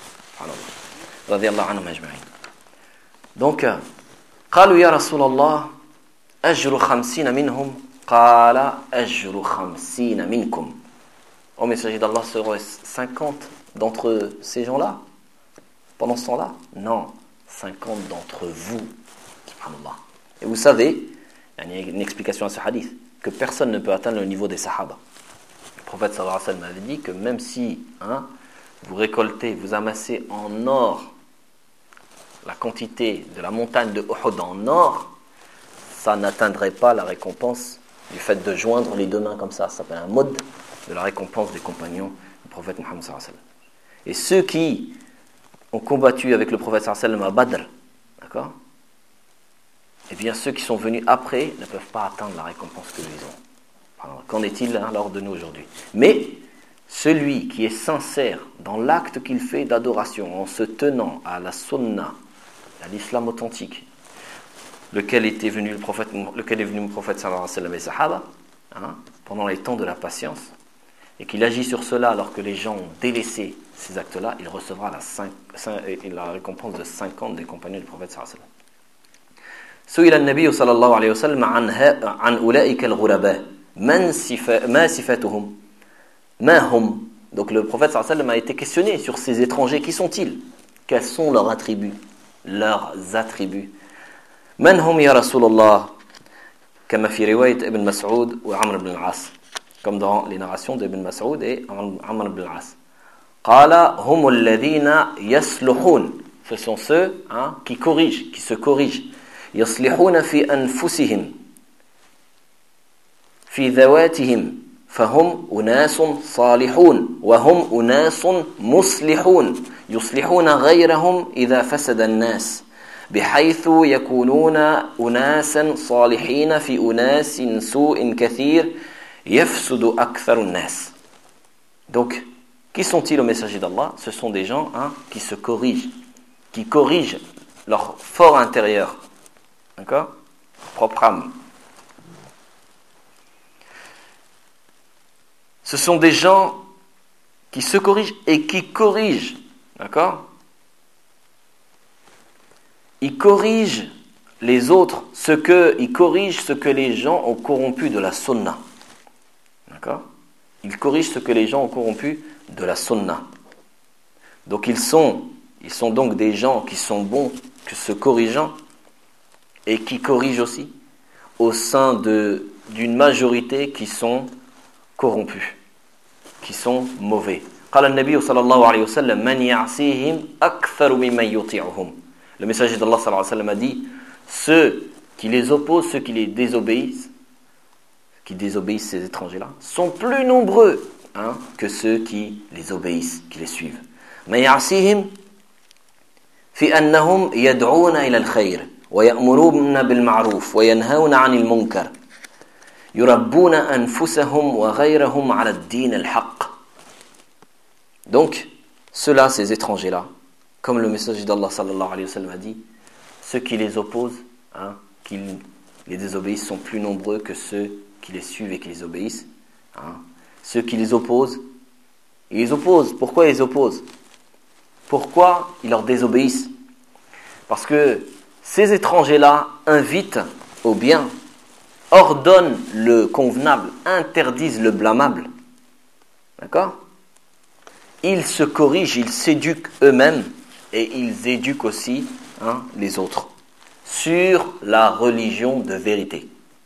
Donc, قالوا يا رسول الله أجر خمسين منهم قال أجر خمسين منكم. Au messager d'Allah, seraient cinquante d'entre ces gens-là pendant ce temps-là? Non, cinquante d'entre vous qui Subhanallah. Et vous savez, il y a une explication à ce hadith, que personne ne peut atteindre le niveau des sahaba. Le prophète sallallahu alayhi wa sallam avait dit que même si hein, vous récoltez, vous amassez en or la quantité de la montagne de Uhud en or, ça n'atteindrait pas la récompense du fait de joindre les deux mains comme ça. Ça s'appelle un mode de la récompense des compagnons du prophète Muhammad sallallahu alayhi wa sallam. Et ceux qui ont combattu avec le prophète sallallahu alayhi wa sallam à Badr, d'accord ? Eh bien, ceux qui sont venus après ne peuvent pas atteindre la récompense que ils ont. Alors, qu'en est-il alors de nous aujourd'hui ? Mais celui qui est sincère dans l'acte qu'il fait d'adoration, en se tenant à la sunna, à l'islam authentique, lequel était venu le prophète, lequel est venu le prophète sallallahu alayhi wa sallam et sahaba, hein, pendant les temps de la patience, et qu'il agit sur cela alors que les gens ont délaissé ces actes-là, il recevra la, cinq, cinq, la récompense de cinquante des compagnons du prophète sallallahu alayhi wa sallam. سئل النبي صلى الله عليه وسلم عن عن أولئك الغرباء من صفا ما صفاتهم ما هم. Donc le prophète sallallahu alayhi wa sallam a été questionné sur ces étrangers. Qui sont-ils? Quels sont leurs attributs? Leurs attributs. من هم يا رسول الله كما في رواية ابن مسعود وعمر بن العاص, comme dans les narrations d'Ibn Mas'ud et Amr ibn al-As. قال هم الذين يصلحون. Ce sont ceux hein, qui corrigent, qui se corrigent. يصلحون في أنفسهم في ذواتهم فهم أناس صالحون وهم أناس مصلحون يصلحون غيرهم إذا فسد الناس بحيث يكونون أناسا صالحين في أناس سوء كثير يفسد أكثر الناس. Donc, qui sont-ils au messager d'Allah? Ce sont des gens hein, qui se corrigent, qui corrigent leur fort intérieur. D'accord? Propre âme. Ce sont des gens qui se corrigent et qui corrigent. D'accord? Ils corrigent les autres, ce que, ils corrigent ce que les gens ont corrompu de la sunna. D'accord? Ils corrigent ce que les gens ont corrompu de la sunna. Donc ils sont, ils sont donc des gens qui sont bons, que se corrigeant, et qui corrigent aussi au sein de, d'une majorité qui sont corrompus, qui sont mauvais. قال النبي صلى الله عليه وسلم من يعصيهم أكثر ممن يطيعهم. Le messager d'Allah صلى الله عليه وسلم a dit ceux qui les opposent, ceux qui les désobéissent, qui désobéissent ces étrangers-là, sont plus nombreux hein, que ceux qui les obéissent, qui les suivent. من يعصيهم في أنهم يدعون إلى الخير ويأمرون بالمعروف وينهون عن المنكر يربون أنفسهم وغيرهم على الدين الحق. Donc, ceux-là, ces étrangers-là, comme le messager d'Allah sallallahu alayhi wa sallam a dit, ceux qui les opposent, hein, qui les désobéissent, sont plus nombreux que ceux qui les suivent et qui les obéissent. Hein. Ceux qui les opposent, ils les opposent. Pourquoi ils les opposent? Pourquoi ils leur désobéissent? Parce que ces étrangers-là invitent au bien, ordonnent le convenable, interdisent le blâmable. D'accord? Ils se corrigent, ils s'éduquent eux-mêmes et ils éduquent aussi hein, les autres sur la religion de vérité.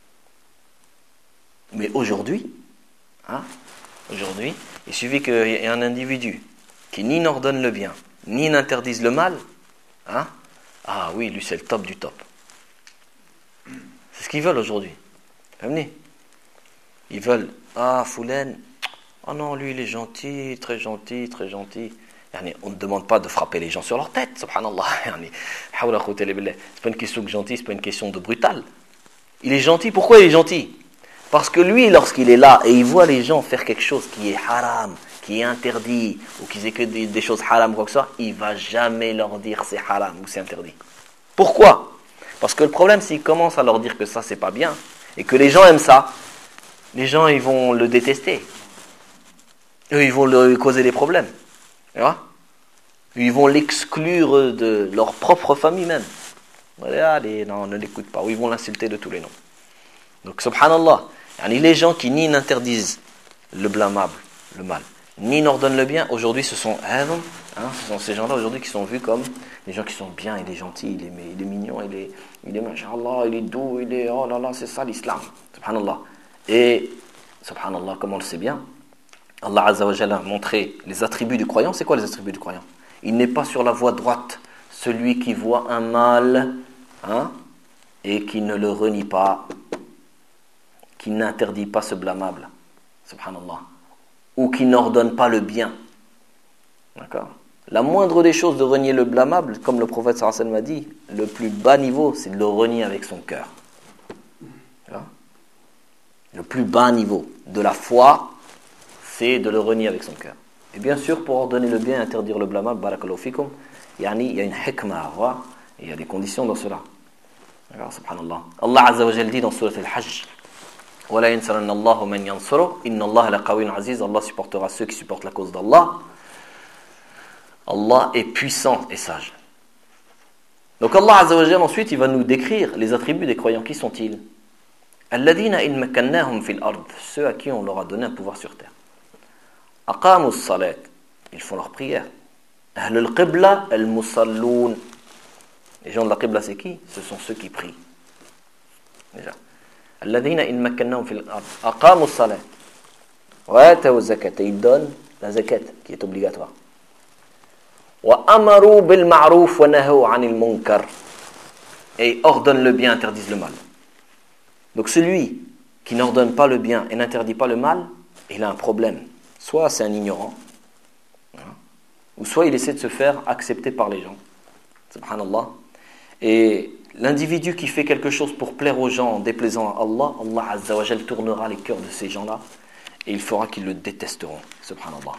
Mais aujourd'hui, hein, aujourd'hui, il suffit qu'il y ait un individu qui ni n'ordonne le bien, ni n'interdise le mal, hein, ah oui, lui c'est le top du top. C'est ce qu'ils veulent aujourd'hui. Venez. Ils veulent, ah Foulaine, oh non, lui il est gentil, très gentil, très gentil. On ne demande pas de frapper les gens sur leur tête, subhanallah. C'est pas une question de gentil, c'est pas une question de brutal. Il est gentil, pourquoi il est gentil? Parce que lui, lorsqu'il est là et il voit les gens faire quelque chose qui est haram, qui est interdit, ou qui fait que des, des choses haram ou quoi que ce soit, il ne va jamais leur dire c'est haram ou c'est interdit. Pourquoi? Parce que le problème, s'il commence à leur dire que ça, c'est pas bien, et que les gens aiment ça, les gens, ils vont le détester. Eux, ils vont lui causer des problèmes. Tu vois? Ils vont l'exclure de leur propre famille même. Allez, non, ne l'écoute pas. Ou ils vont l'insulter de tous les noms. Donc, subhanallah, les gens qui ni n'interdisent le blâmable, le mal, ni n'ordonnent le bien, aujourd'hui ce sont Hein, ce sont ces gens-là aujourd'hui qui sont vus comme les gens qui sont bien, il est gentil, il est, il est mignon, il est, il est machallah, il est doux, il est, oh là là, c'est ça l'islam, subhanallah. Et, subhanallah, comme on le sait bien, Allah Azza wa Jalla a montré les attributs du croyant. C'est quoi les attributs du croyant? Il n'est pas sur la voie droite, celui qui voit un mal, hein, et qui ne le renie pas, qui n'interdit pas ce blâmable, subhanallah, ou qui n'ordonne pas le bien. D'accord? La moindre des choses de renier le blâmable, comme le prophète sallallahu alayhi wa sallam a dit, le plus bas niveau, c'est de le renier avec son cœur. Le plus bas niveau de la foi, c'est de le renier avec son cœur. Et bien sûr, pour ordonner le bien et interdire le blâmable, barakallahu fikum, yani, il y a une hikmah à avoir, et il y a des conditions dans cela. D'accord, subhanallah. Allah Azza wa Jalla dit dans Surat Al-Hajj, وَلَا يَنْصَرَنَّ اللَّهُ مَنْ يَنْصُرُهُ إِنَّ اللَّهَ لَقَوِيٌّ عَزِيزٌ. Allah supportera ceux qui supportent la cause d'Allah. Allah est puissant et sage. Donc Allah Azza wa Jalla ensuite il va nous décrire les attributs des croyants. Qui sont-ils? الَّذِينَ إِن مَكَّنَّاهُمْ فِي الْأَرْضِ. Ceux à qui on leur a donné un pouvoir sur terre. أَقَامُوا الصَّلَاةَ. Ils font leur prière. أَهْلُ الْقِبْلَةِ الْمُصَلُّونَ. Les gens de la Qibla c'est qui? Ce sont ceux qui prient. Déjà. الَّذِينَ إِن مَكَّنَّاهُمْ فِي الْأَرْضِ أَقَامُوا الصَّلَاةَ وَآتَوُا الزَّكَاةَ. Ils donnent la zakat qui est obligatoire. وَأَمَرُوا بِالْمَعْرُوفِ وَنَهَوْا عَنِ الْمُنكَرِ. Et ordonnent le bien, interdisent le mal. Donc celui qui n'ordonne pas le bien et n'interdit pas le mal, il a un problème. Soit c'est un ignorant, hein, ou soit il essaie de se faire accepter par les gens. Subhanallah. Et l'individu qui fait quelque chose pour plaire aux gens en déplaisant à Allah, Allah Azza wa Jal tournera les cœurs de ces gens-là et il fera qu'ils le détesteront. Subhanallah.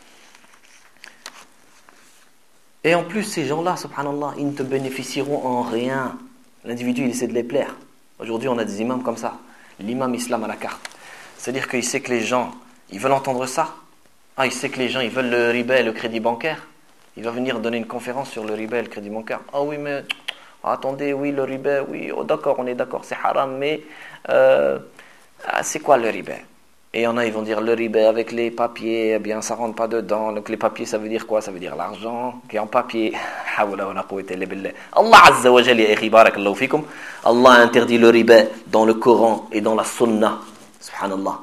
Et en plus, ces gens-là, subhanallah, ils ne te bénéficieront en rien. L'individu, il essaie de les plaire. Aujourd'hui, on a des imams comme ça. L'imam islam à la carte. C'est-à-dire qu'il sait que les gens, ils veulent entendre ça. Ah, il sait que les gens, ils veulent le riba et le crédit bancaire. Il va venir donner une conférence sur le riba et le crédit bancaire. Ah oui, mais attendez, oui, le riba, oui, oh, d'accord, on est d'accord, c'est haram, mais euh, ah, c'est quoi le riba? Et il y en a, ils vont dire le riba avec les papiers, eh bien, ça rentre pas dedans. Donc les papiers, ça veut dire quoi? Ça veut dire l'argent qui est en papier. Allah Azza wa Jalla, barakallahu fikum. Allah a interdit le riba dans le Coran et dans la Sunna. Subhanallah.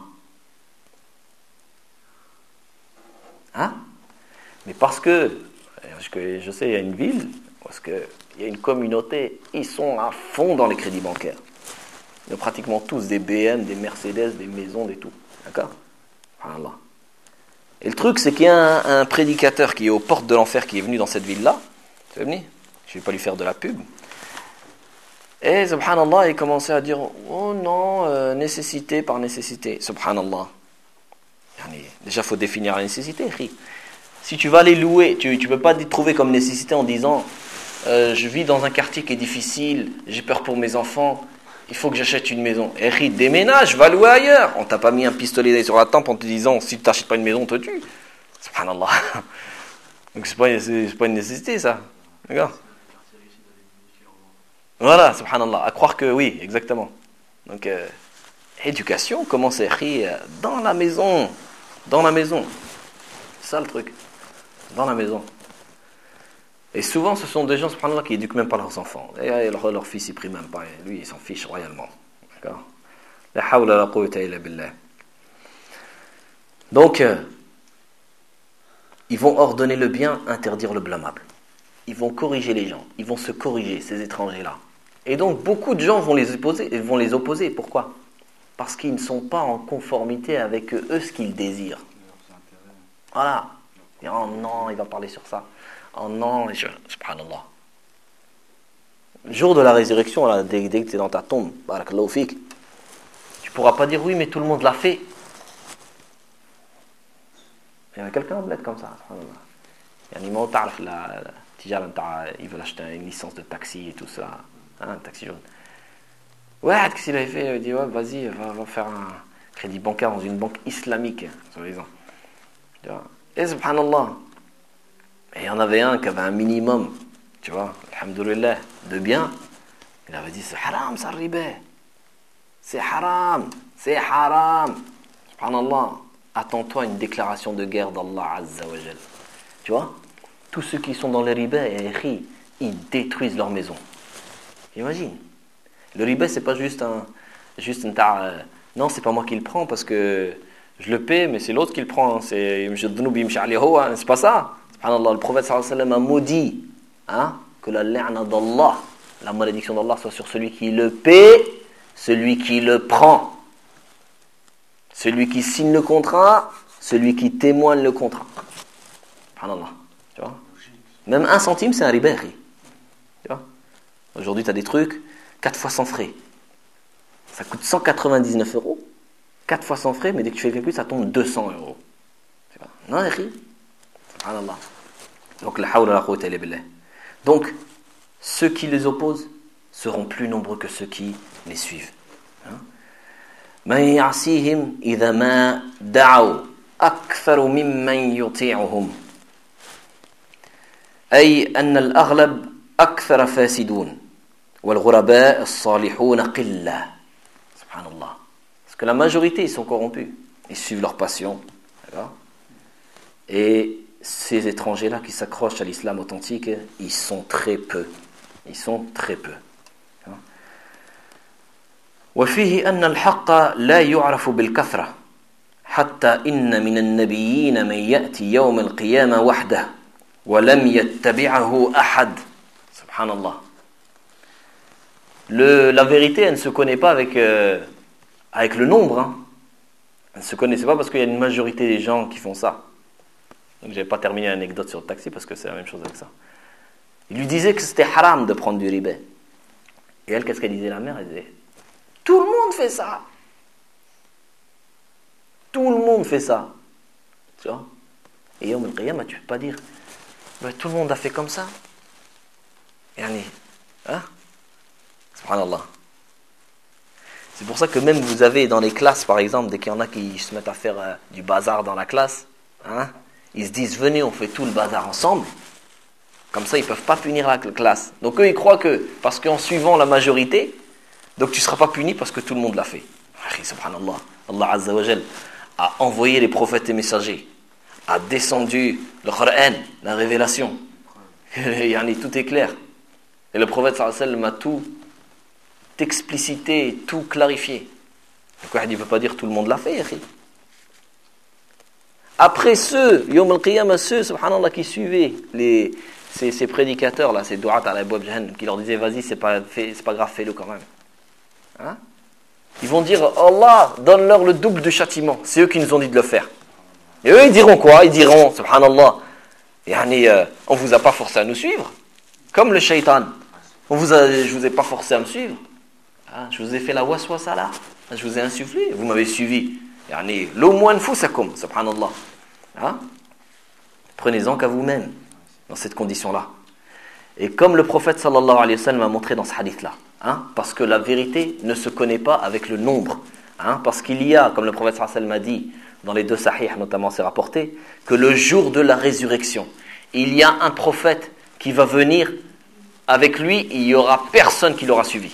Hein? Mais parce que, parce que je sais, il y a une ville, parce qu'il y a une communauté, ils sont à fond dans les crédits bancaires. Ils ont pratiquement tous des B M, des Mercedes, des maisons, des tout. D'accord? Subhanallah. Et le truc, c'est qu'il y a un, un prédicateur qui est aux portes de l'enfer qui est venu dans cette ville-là. Tu veux venir? Je ne vais pas lui faire de la pub. Et subhanallah, il commençait à dire oh non, euh, nécessité par nécessité. Subhanallah. Déjà, il faut définir la nécessité. Si tu vas les louer, tu ne peux pas te trouver comme nécessité en disant euh, je vis dans un quartier qui est difficile, j'ai peur pour mes enfants, il faut que j'achète une maison. Et déménage, va louer ailleurs. On t'a pas mis un pistolet sur la tempe en te disant si tu n'achètes pas une maison, on te tue. Subhanallah. Donc c'est pas, c'est, c'est pas une nécessité ça. D'accord? Voilà, subhanallah. À croire que oui, exactement. Donc, euh, éducation, comment c'est écrit dans la maison. Dans la maison. C'est ça le truc. Dans la maison. Et souvent, ce sont des gens, subhanallah, qui éduquent même pas leurs enfants. Et leur, leur fils, il prie même pas. Lui, il s'en fiche royalement. D'accord? La hawla la quwwata illa billah. Donc, euh, ils vont ordonner le bien, interdire le blâmable. Ils vont corriger les gens. Ils vont se corriger, ces étrangers-là. Et donc, beaucoup de gens vont les opposer. Vont les opposer. Pourquoi? Parce qu'ils ne sont pas en conformité avec eux, ce qu'ils désirent. Voilà. Et oh non, il va parler sur ça. Oh non, je, subhanallah. Le jour de la résurrection, là, dès, dès que tu es dans ta tombe, barakallahu fik, tu ne pourras pas dire oui, mais tout le monde l'a fait. Il y a quelqu'un en bled comme ça, subhanallah. Il y a un imam, t'arraf, la tijara, il veut acheter une licence de taxi et tout ça. Hein, un taxi jaune. Ouais, qu'est-ce qu'il avait fait? Il dit ouais, vas-y, va, va faire un crédit bancaire dans une banque islamique, soi-disant. Et subhanallah. Et il y en avait un qui avait un minimum, tu vois, alhamdoulilah, de bien. Il avait dit c'est haram, ça riba. C'est haram, c'est haram. Subhanallah. Attends-toi à une déclaration de guerre d'Allah Azza wa Jal. Tu vois? tous ceux qui sont dans le riba, ils détruisent leur maison. Imagine. Le riba, c'est pas juste un... Juste un euh, non, c'est pas moi qui le prends parce que je le paie, mais c'est l'autre qui le prend. C'est, c'est pas ça. Subhanallah, le prophète sallallahu alayhi wa sallam a maudit hein, que la la'na d'Allah, la malédiction d'Allah soit sur celui qui le paie, celui qui le prend, celui qui signe le contrat, celui qui témoigne le contrat. Subhanallah. Tu vois? Même un centime, c'est un riba. Tu vois? Aujourd'hui, tu as des trucs, quatre fois sans frais. Ça coûte cent quatre-vingt-dix-neuf euros, quatre fois sans frais, mais dès que tu fais le calcul, ça tombe deux cents euros. Tu vois? Non, Eri. Subhanallah. Donc, la hawla la quwwata illa billah. Donc, ceux qui les opposent seront plus nombreux que ceux qui les suivent. من يعصيهم إذا ما دعوا أكثر ممن يطيعهم أي أن الأغلب أكثر فاسدون والغرباء الصالحون قلة سبحان الله. Parce que la majorité ils sont corrompus, ils suivent leur passion, d'accord? Et ces étrangers-là qui s'accrochent à l'islam authentique, ils sont très peu, ils sont très peu. وفيه أن الحق لا يعرف بالكثرة حتى إن من النبيين من يأتي يوم القيامة وحده ولم يتبعه أحد سبحان الله. Le, la vérité, elle ne se connaît pas avec, euh, avec le nombre. Hein. Elle ne se connaissait pas parce qu'il y a une majorité des gens qui font ça. Donc je n'avais pas terminé l'anecdote sur le taxi parce que c'est la même chose avec ça. Il lui disait que c'était haram de prendre du riba. Et elle, qu'est-ce qu'elle disait, la mère? Elle disait, tout le monde fait ça. Tout le monde fait ça. Tu vois? Et Yawm al-Qiyamah, tu ne peux pas dire, bah, tout le monde a fait comme ça. Yani, hein? Subhanallah. C'est pour ça que même vous avez dans les classes, par exemple, dès qu'il y en a qui se mettent à faire euh, du bazar dans la classe, hein, ils se disent, venez, on fait tout le bazar ensemble. Comme ça, ils ne peuvent pas punir la classe. Donc eux, ils croient que, parce qu'en suivant la majorité, donc tu ne seras pas puni parce que tout le monde l'a fait. Subhanallah. Allah Azza wa Jal a envoyé les prophètes et messagers, a descendu le Coran, la révélation. Tout est clair. Et le prophète sallallahu alayhi wa sallam a tout explicité, tout clarifié. Donc il ne peut pas dire tout le monde l'a fait. Après ceux, Yawm al-Qiyamah, ceux, subhanallah, qui suivaient les, ces, ces prédicateurs-là, ces du'at à la Jahannam, qui leur disaient, vas-y, c'est pas, fait, c'est pas grave, fais-le quand même. Hein? Ils vont dire, Allah, donne-leur le double de châtiment. C'est eux qui nous ont dit de le faire. Et eux, ils diront quoi? Ils diront, subhanallah, yani, euh, on ne vous a pas forcé à nous suivre. Comme le shaitan. On vous a, je ne vous ai pas forcé à me suivre. Hein? Je vous ai fait la waswasa là. Je vous ai insufflé. Vous m'avez suivi. Yani, l'au moins fusakum, subhanallah. Hein? Prenez-en qu'à vous-même dans cette condition-là. Et comme le prophète sallallahu alayhi wa sallam a montré dans ce hadith-là, hein, parce que la vérité ne se connaît pas avec le nombre, hein, parce qu'il y a, comme le prophète sallallahu alayhi wa sallam a dit, dans les deux sahih notamment c'est rapporté, que le jour de la résurrection, il y a un prophète qui va venir, avec lui, il n'y aura personne qui l'aura suivi.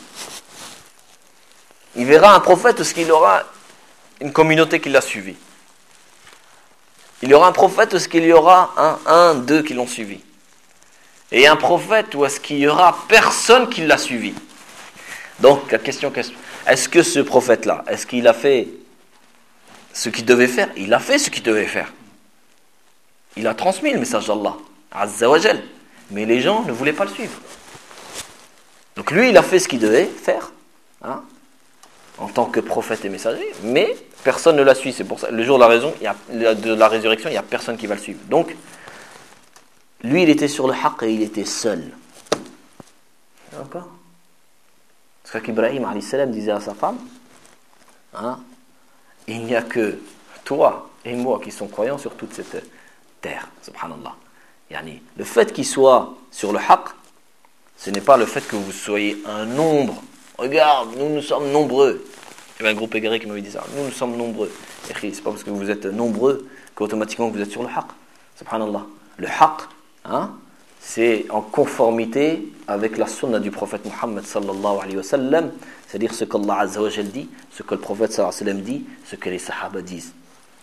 Il verra un prophète parce qu'il aura une communauté qui l'a suivi. Il y aura un prophète parce qu'il y aura un, un, deux qui l'ont suivi. Et un prophète ou est-ce qu'il y aura personne qui l'a suivi? Donc la question, est-ce que ce prophète-là, est-ce qu'il a fait ce qu'il devait faire? Il a fait ce qu'il devait faire. Il a transmis le message d'Allah, Azza wa Jal. Mais les gens ne voulaient pas le suivre. Donc lui, il a fait ce qu'il devait faire, hein, en tant que prophète et messager, mais personne ne l'a suivi. C'est pour ça, le jour de la, raison, il y a, de la résurrection, il n'y a personne qui va le suivre. Donc, lui, il était sur le haqq et il était seul. D'accord? C'est qu'Ibrahim alayhi salam disait à sa femme, hein, il n'y a que toi et moi qui sommes croyants sur toute cette terre. Subhanallah. Yani, le fait qu'il soit sur le haqq, ce n'est pas le fait que vous soyez un nombre. Regarde, nous, nous sommes nombreux. Il y avait un groupe égaré qui m'avait dit ça. Nous, nous sommes nombreux. Et c'est pas parce que vous êtes nombreux qu'automatiquement vous êtes sur le haqq. Subhanallah. Le haqq, hein, c'est en conformité avec la sunna du prophète Muhammad sallallahu alayhi wa sallam, c'est-à-dire ce qu'Allah Azza wa Jal dit, ce que le prophète sallallahu alayhi wa sallam dit, ce que les sahaba disent.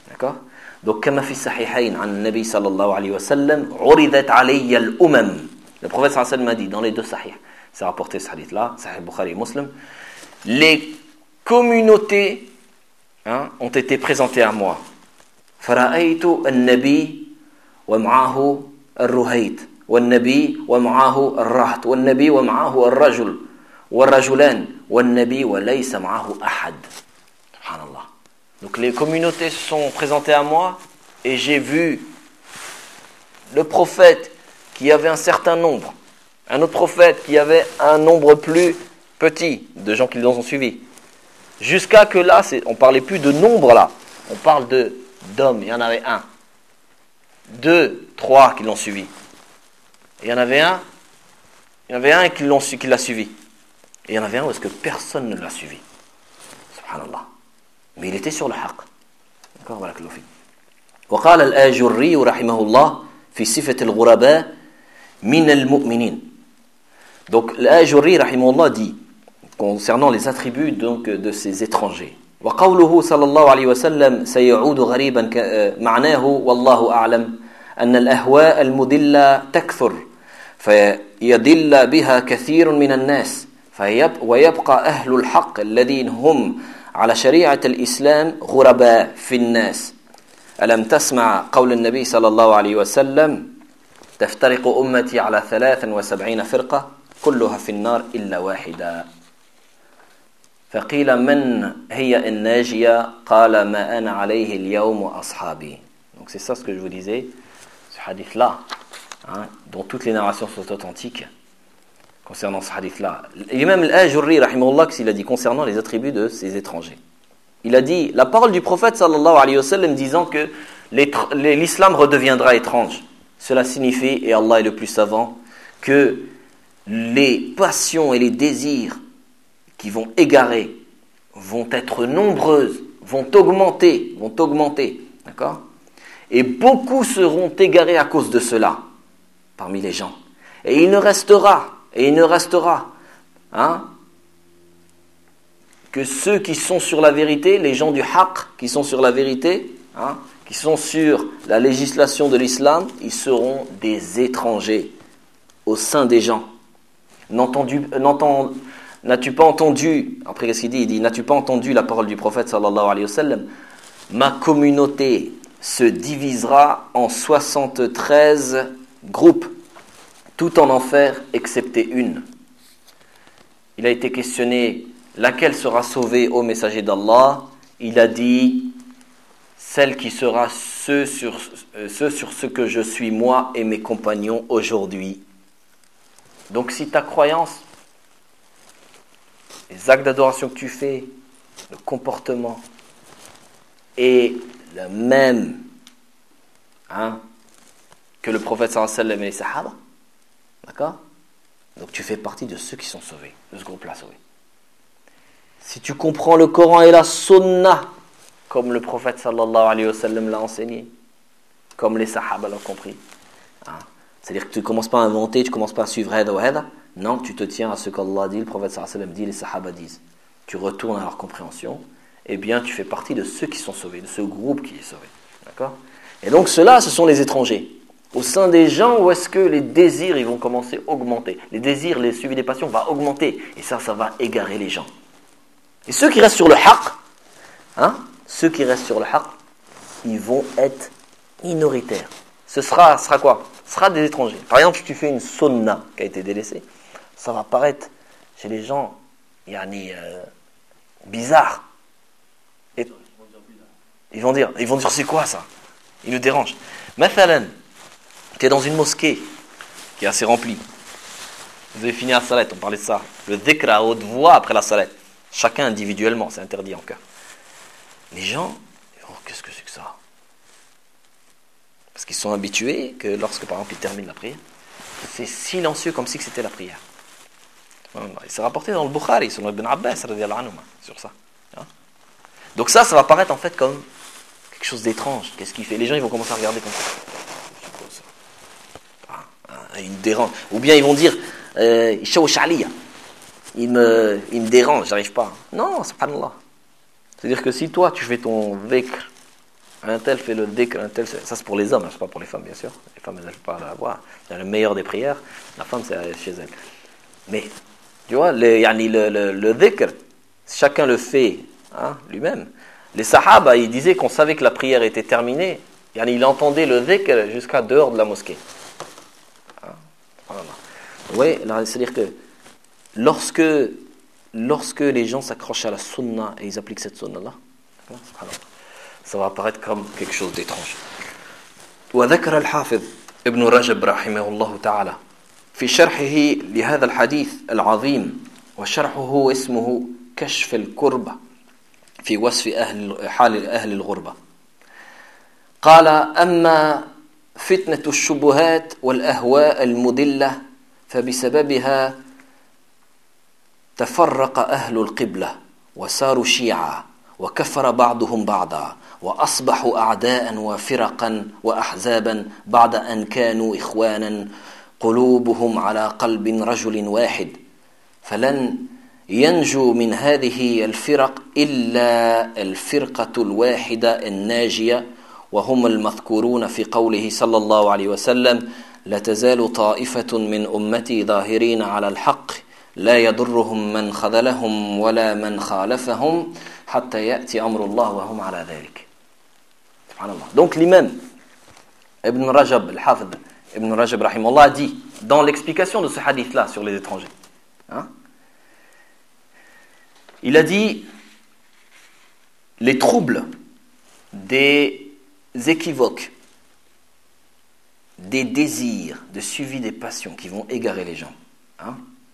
D'accord? Donc, كما في الصحيحين عن النبي صلى الله عليه وسلم عرضت علي الأمم. Le prophète صلى الله عليه وسلم a dit dans les deux sahih, c'est rapporté ce hadith-là, Sahih Bukhari et Muslim, les communautés hein, ont été présentées à moi. فرأيت النبي ومعه الرهيت والنبي ومعه الرهط والنبي ومعه الرجل والرجلان والنبي وليس معه أحد. Subhanallah. Donc les communautés se sont présentées à moi et j'ai vu le prophète qui avait un certain nombre, un autre prophète qui avait un nombre plus petit de gens qui les ont suivis. Jusqu'à que là, c'est, on ne parlait plus de nombre là, on parle de, d'hommes, il y en avait un, deux, trois qui l'ont suivi. Et il y en avait un, il y en avait un qui, l'ont, qui l'a suivi. Et il y en avait un où est-ce que personne ne l'a suivi. Subhanallah. Mais il était sur le haqq. D'accord, barakallahu fik. وقال الآجري رحمه الله في صفة الغرباء من المؤمنين. Donc l'Ajurri رحمه الله dit concernant les attributs donc de ces étrangers. وقوله صلى الله عليه وسلم سيعود غريبا معناه والله أعلم أن الأهواء المضلة تكثر فيضل بها كثير من الناس ويبقى أهل الحق الذين هم على شريعة الإسلام غرباء في الناس. ألم تسمع قول النبي صلى الله عليه وسلم تفترق أمتي على ثلاث وسبعين فرقة كلها في النار إلا واحدة فقيل من هي الناجية قال ما أنا عليه اليوم وأصحابي. Donc c'est ça ce que je vous disais, ce hadith-là, hein, dont toutes les narrations sont authentiques concernant ce hadith-là. Et même l'Ajurri, rahimahullah, qu'il a dit concernant les attributs de ces étrangers. Il a dit, la parole du prophète sallallahu alayhi wa sallam disant que l'islam redeviendra étrange. Cela signifie, et Allah est le plus savant, que les passions et les désirs qui vont égarer vont être nombreuses, vont augmenter, vont augmenter, d'accord ? Et beaucoup seront égarés à cause de cela, parmi les gens. Et il ne restera, et il ne restera, hein, que ceux qui sont sur la vérité, les gens du haqq, qui sont sur la vérité, hein, qui sont sur la législation de l'islam, ils seront des étrangers au sein des gens. N'entendu, n'entend, n'as-tu pas entendu, après qu'est-ce qu'il dit ? Il dit, n'as-tu pas entendu la parole du prophète sallallahu alayhi wa sallam ? Ma communauté se divisera en soixante-treize groupes, tout en enfer, excepté une. Il a été questionné, laquelle sera sauvée, ô messager d'Allah ? Il a dit, celle qui sera ce sur, euh, ce sur ce que je suis moi et mes compagnons aujourd'hui. Donc si ta croyance, les actes d'adoration que tu fais, le comportement est le même hein, que le prophète sallallahu alayhi wa sallam et les sahaba, d'accord ? Donc tu fais partie de ceux qui sont sauvés, de ce groupe-là sauvé. Si tu comprends le Coran et la Sunna, comme le prophète sallallahu alayhi wa sallam l'a enseigné, comme les sahaba l'ont compris, hein, c'est-à-dire que tu ne commences pas à inventer, tu ne commences pas à suivre hada ou hada, non, tu te tiens à ce qu'Allah dit, le prophète sallallahu alayhi wa sallam dit, les sahaba disent. Tu retournes à leur compréhension, et bien tu fais partie de ceux qui sont sauvés, de ce groupe qui est sauvé. D'accord ? Et donc ceux-là, ce sont les étrangers. Au sein des gens, où est-ce que les désirs ils vont commencer à augmenter ? Les désirs, les suivis des passions vont augmenter. Et ça, ça va égarer les gens. Et ceux qui restent sur le haqq, hein, ceux qui restent sur le haqq, ils vont être minoritaires. Ce sera, ce sera quoi ? Ce sera des étrangers. Par exemple, si tu fais une sunna qui a été délaissée, ça va paraître chez les gens, yani, euh, bizarre. Et ils vont dire, ils vont dire c'est quoi ça ? Ils nous dérangent. Mathalan, tu es dans une mosquée qui est assez remplie. Vous avez fini la salat, on parlait de ça. Le dhikr à haute voix après la salat. Chacun individuellement, c'est interdit en cœur. Les gens, oh, qu'est-ce que c'est que ça ? Parce qu'ils sont habitués que lorsque par exemple ils terminent la prière, c'est silencieux comme si c'était la prière. Il s'est rapporté dans le Bukhari, sur Ibn Abbas, sur ça. Donc ça, ça va paraître en fait comme quelque chose d'étrange. Qu'est-ce qu'il fait ? Les gens ils vont commencer à regarder comme ça. Ah, il me dérange. Ou bien ils vont dire, euh, il me, il me dérange, j'arrive pas. Non, subhanallah. C'est-à-dire que si toi tu fais ton dhikr, Un tel fait le dhikr, un tel... Ça, c'est pour les hommes, hein, c'est pas pour les femmes, bien sûr. Les femmes, elles ne peuvent pas l'avoir. C'est le meilleur des prières. La femme, c'est chez elle. Mais, tu vois, le, yani, le, le, le dhikr, chacun le fait hein, lui-même. Les sahaba, ils disaient qu'on savait que la prière était terminée. Yani, ils entendaient le dhikr jusqu'à dehors de la mosquée. Hein? Voilà. Oui, c'est-à-dire que lorsque, lorsque les gens s'accrochent à la sunna et ils appliquent cette sunna-là, ça va apparaître comme quelque chose d'étrange. وذكر الحافظ ابن رجب رحمه الله تعالى في شرحه لهذا الحديث العظيم وشرحه اسمه كشف الكربة في وصف أهل حال أهل الغربة قال أما فتنة الشبهات والأهواء المضلة فبسببها تفرق أهل القبلة وصاروا شيعا وكفر بعضهم بعضا وأصبحوا أعداء وفرقا وأحزابا بعد أن كانوا إخوانا قلوبهم على قلب رجل واحد فلن ينجو من هذه الفرق إلا الفرقة الواحدة الناجية وهم المذكورون في قوله صلى الله عليه وسلم لا تزال طائفة من أمتي ظاهرين على الحق لا يضرهم من خذلهم ولا من خالفهم حتى يأتي أمر الله وهم على ذلك. Subhanallah. Donc l'imam Ibn Rajab, al-Hafid Ibn Rajab rahimahullah a dit dans l'explication de ce hadith-là sur les étrangers, hein, il a dit les troubles, des équivoques, des désirs, de suivi des passions qui vont égarer les gens. Hein,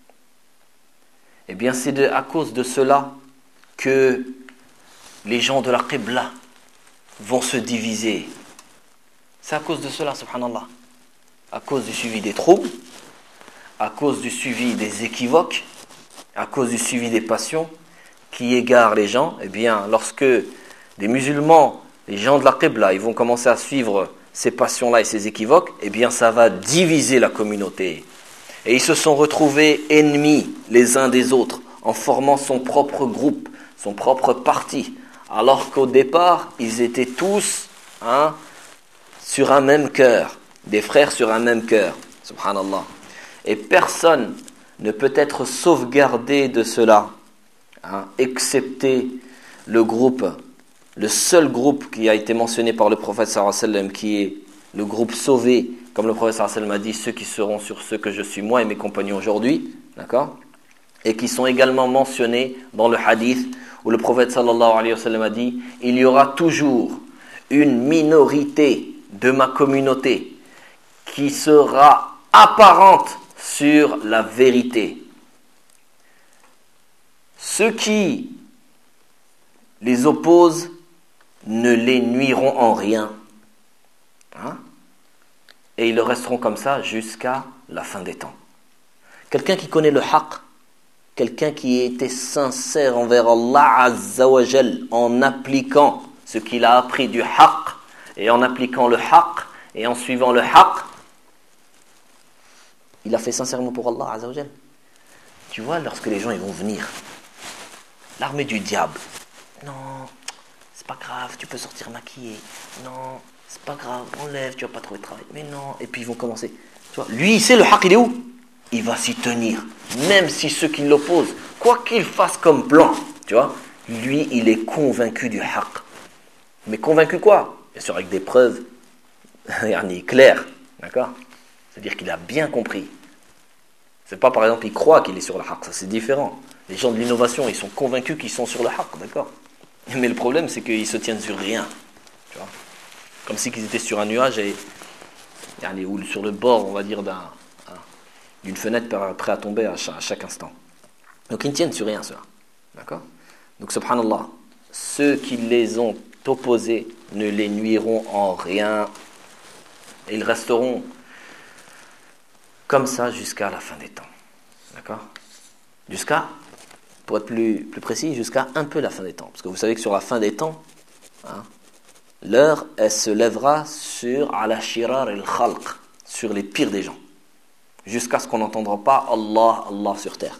eh bien c'est de, à cause de cela que les gens de la Qibla vont se diviser. C'est à cause de cela, subhanallah. À cause du suivi des troubles, à cause du suivi des équivoques, à cause du suivi des passions qui égarent les gens. Eh bien, lorsque des musulmans, les gens de la Qibla, ils vont commencer à suivre ces passions-là et ces équivoques, eh bien, ça va diviser la communauté. Et ils se sont retrouvés ennemis les uns des autres, en formant son propre groupe, son propre parti, alors qu'au départ, ils étaient tous hein, sur un même cœur, des frères sur un même cœur, subhanallah. Et personne ne peut être sauvegardé de cela, hein, excepté le groupe, le seul groupe qui a été mentionné par le prophète sallallahu alayhi wa sallam, qui est le groupe sauvé, comme le prophète sallallahu alayhi wa sallam a dit, ceux qui seront sur ceux que je suis moi et mes compagnons aujourd'hui, d'accord, et qui sont également mentionnés dans le hadith où le prophète sallallahu alayhi wa sallam a dit « Il y aura toujours une minorité de ma communauté qui sera apparente sur la vérité. Ceux qui les opposent ne les nuiront en rien. Hein? Et ils resteront comme ça jusqu'à la fin des temps. » Quelqu'un qui connaît le haqq, quelqu'un qui était sincère envers Allah Azza wa Jal en appliquant ce qu'il a appris du haqq et en appliquant le haqq et en suivant le haqq, il a fait sincèrement pour Allah Azza wa Jal. Tu vois, lorsque les gens ils vont venir, l'armée du diable, non, c'est pas grave, tu peux sortir maquillé, non, c'est pas grave, enlève, tu vas pas trouver de travail, mais non, et puis ils vont commencer. Tu vois, lui il sait le haqq, il est où? Il va s'y tenir, même si ceux qui l'opposent, quoi qu'il fasse comme plan, tu vois, lui, il est convaincu du haqq. Mais convaincu quoi? Bien sûr, avec des preuves claires, d'accord? C'est-à-dire qu'il a bien compris. C'est pas, par exemple, il croit qu'il est sur le haqq, ça c'est différent. Les gens de l'innovation, ils sont convaincus qu'ils sont sur le haqq, d'accord? Mais le problème, c'est qu'ils se tiennent sur rien, tu vois? Comme si ils étaient sur un nuage et, ou sur le bord, on va dire, d'un... d'une fenêtre prêt à tomber à chaque, à chaque instant. Donc ils ne tiennent sur rien, cela. D'accord? Donc subhanallah, ceux qui les ont opposés ne les nuiront en rien. Et ils resteront comme ça jusqu'à la fin des temps. D'accord? Jusqu'à, pour être plus, plus précis, jusqu'à un peu la fin des temps. Parce que vous savez que sur la fin des temps, hein, l'heure, elle se lèvera sur ala shirar al-khalq, sur les pires des gens. Jusqu'à ce qu'on n'entendra pas Allah, Allah sur terre.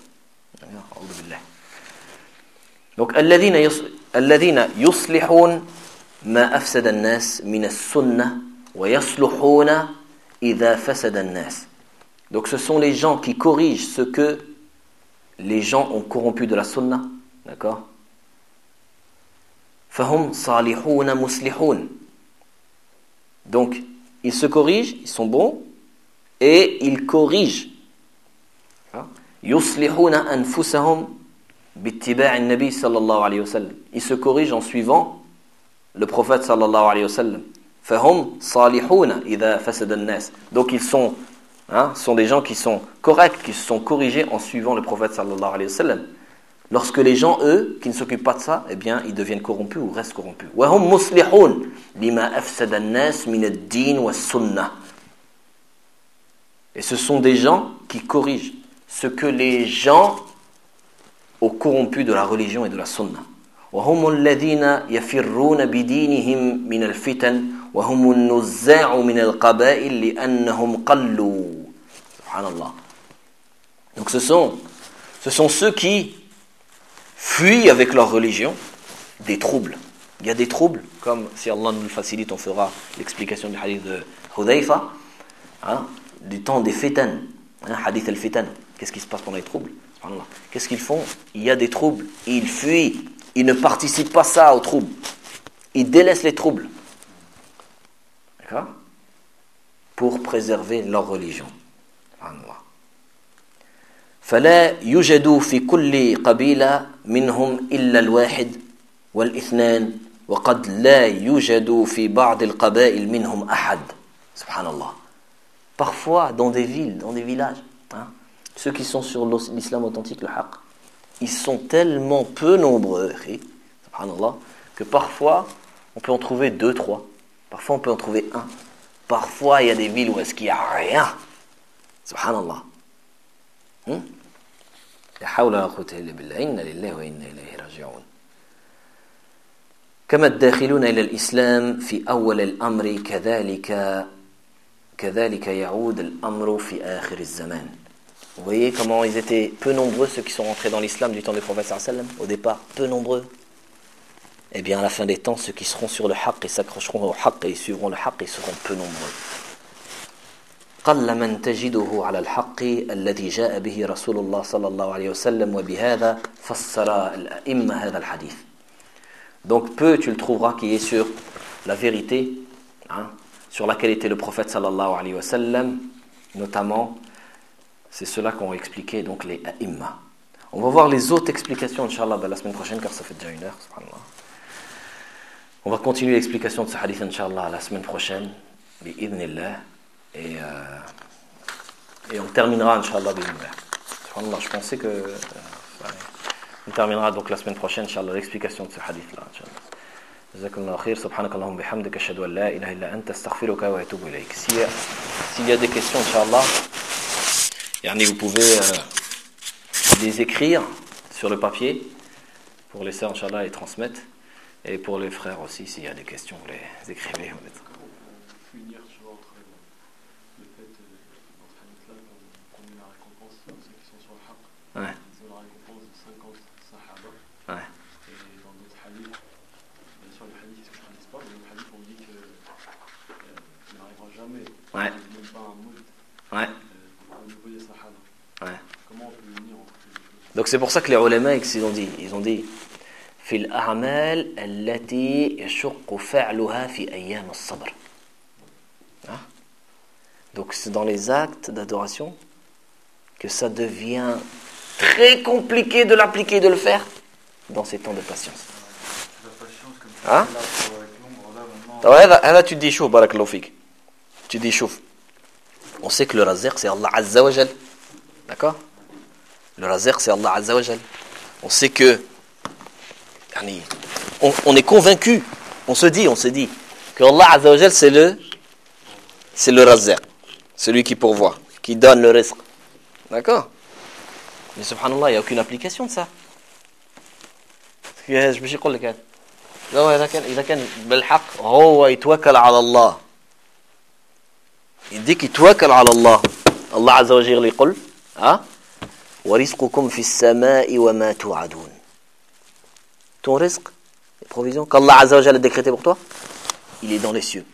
Donc, الذين يصلحون ما أفسد الناس من السنة ويصلحون إذا فسد الناس. Donc ce sont les gens qui corrigent ce que les gens ont corrompu de la sunna, d'accord? فهم صالحون مصلحون. Donc ils se corrigent, ils sont bons et ils corrigent. يصلحون أنفسهم باتباع النبي صلى الله عليه وسلم. Ils se corrigent en suivant le prophète صلى الله عليه وسلم. فهم صالحون إذا فسد الناس. Donc ils sont, hein, sont des gens qui sont corrects, qui se sont corrigés en suivant le prophète صلى الله عليه وسلم. Lorsque les gens, eux, qui ne s'occupent pas de ça, eh bien, ils deviennent corrompus ou restent corrompus. وهم مصلحون لما أفسد الناس من الدين والسنة. Et ce sont des gens qui corrigent ce que les gens ont corrompu de la religion et de la sunna. وهم الذين يفرون بدينهم من الفتن وهم النزاع من القبائل لأنهم قلوا. Subhanallah. Donc ce sont, ce sont ceux qui fuient avec leur religion des troubles. Il y a des troubles, comme si Allah nous le facilite, on fera l'explication du hadith de Hudayfa, hein, du temps des fitan, hein, hadith al-fitan. Qu'est-ce qui se passe pendant les troubles? Qu'est-ce qu'ils font? Il y a des troubles, ils fuient, ils ne participent pas ça aux troubles, ils délaissent les troubles, d'accord, pour préserver leur religion. فلا يوجد في كل قبيلة منهم إلا الواحد والاثنان وقد لا يوجد في بعض القبائل منهم أحد. سبحان الله. Parfois dans des villes, dans des villages, hein, ceux qui sont sur l'islam authentique, le haqq, ils sont tellement peu nombreux, subhanallah, que parfois on peut en trouver deux, trois, parfois on peut en trouver un, parfois il y a des villes où est-ce qu'il n'y a rien, subhanallah. Hmm? لا حول ولا قوة إلا بالله إنا لله وإنا إليه راجعون. كما الداخلون إلى الإسلام في أول الأمر كذلك كذلك يعود الأمر في آخر الزمان. Vous voyez comment ils étaient peu nombreux, ceux qui sont rentrés dans l'islam du temps du prophète sallallahu alayhi wa sallam, au départ peu nombreux. Eh bien à la fin des temps, ceux qui seront sur le haqq et s'accrocheront au haqq et ils suivront le haqq, ils seront peu nombreux. قل من تجده على الحق الذي جاء به رسول الله صلى الله عليه وسلم وبهذا فسر الأئمة هذا الحديث. Donc peu tu le trouveras qui est sur la vérité, hein, sur laquelle était le prophète sallallahu alayhi wa sallam, notamment c'est ceux-là qu'ont expliqué donc les a'imma. On va voir les autres explications inchallah la semaine prochaine car ça fait déjà une heure, subhanallah. On va continuer l'explication de ce hadith inchallah la semaine prochaine bi'idhnillah. Et, euh, et on terminera, Inch'Allah, Subhanallah, je pensais que. Euh, on terminera donc la semaine prochaine, Inch'Allah, l'explication de ce hadith-là, Inch'Allah. Jazakumullahu khair, subhanakallahumma bihamdika, ashhadu an la ilaha illa anta, astaghfiruka wa atubu ilayk. S'il y a des questions, Inch'Allah, yani vous pouvez euh, les écrire sur le papier, pour les sœurs, Inch'Allah, les transmettre, et pour les frères aussi, s'il y a des questions, vous les écrivez. Ouais. Ils ont la récompense de cinquante sahaba. Ouais. Et dans d'autres hadiths, bien sûr les hadiths, ils ne se connaissent pas, mais dans d'autres hadiths, on dit que euh, il n'arrivera jamais, ouais. même pas un moud, ouais. euh, au niveau des sahaba. Ouais. Comment on peut unir entre les deux? Donc c'est pour ça que les ulama, ils ont dit, ils ont dit, في الأعمال التي يشق فعلها في أيام الصبر. Hein? Donc c'est dans les actes d'adoration que ça devient très compliqué de l'appliquer, de le faire dans ces temps de patience. Hein? Ouais, là tu te dis chouf, barakallahu fik. Tu dis chouf. On sait que le razaq c'est Allah Azza wa Jal. D'accord? Le razaq c'est Allah Azza wa Jal. On sait que on, on est convaincu, on se dit, on se dit que Allah Azza wa Jal c'est le c'est le razaq, celui qui pourvoit, qui donne le rizq. D'accord? Mais subhanallah, il n'y a aucune application de ça. باش باش يقول لك هذا هو اذا كان اذا كان بالحق هو يتوكل على الله يديك يتوكل على الله الله عز وجل يقول ها ورزقكم في السماء وما توعدون ton risque provision qu'Allah Azza wa Jalla a décrété pour toi, il est dans les cieux.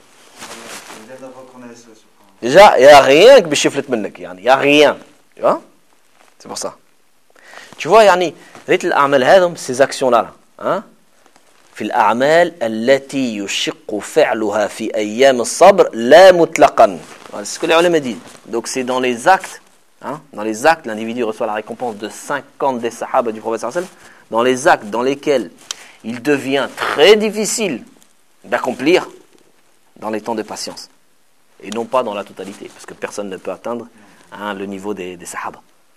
Déjà, il n'y a rien qui bishiflet minnek, il n'y a rien. Tu vois? C'est pour ça. Tu vois, yani, ces actions-là, hein? في الأعمال التي يشق فعلها في أيام الصبر لا مطلقا. C'est ce que les ulama disent. Donc c'est dans les actes, hein, dans les actes, l'individu reçoit la récompense de cinquante des sahaba du prophète sallallahu alayhi wa sallam, dans les actes dans lesquels il devient très difficile d'accomplir dans les temps de patience. Et non pas dans la totalité, parce que personne ne peut atteindre hein, le niveau des, des sahaba.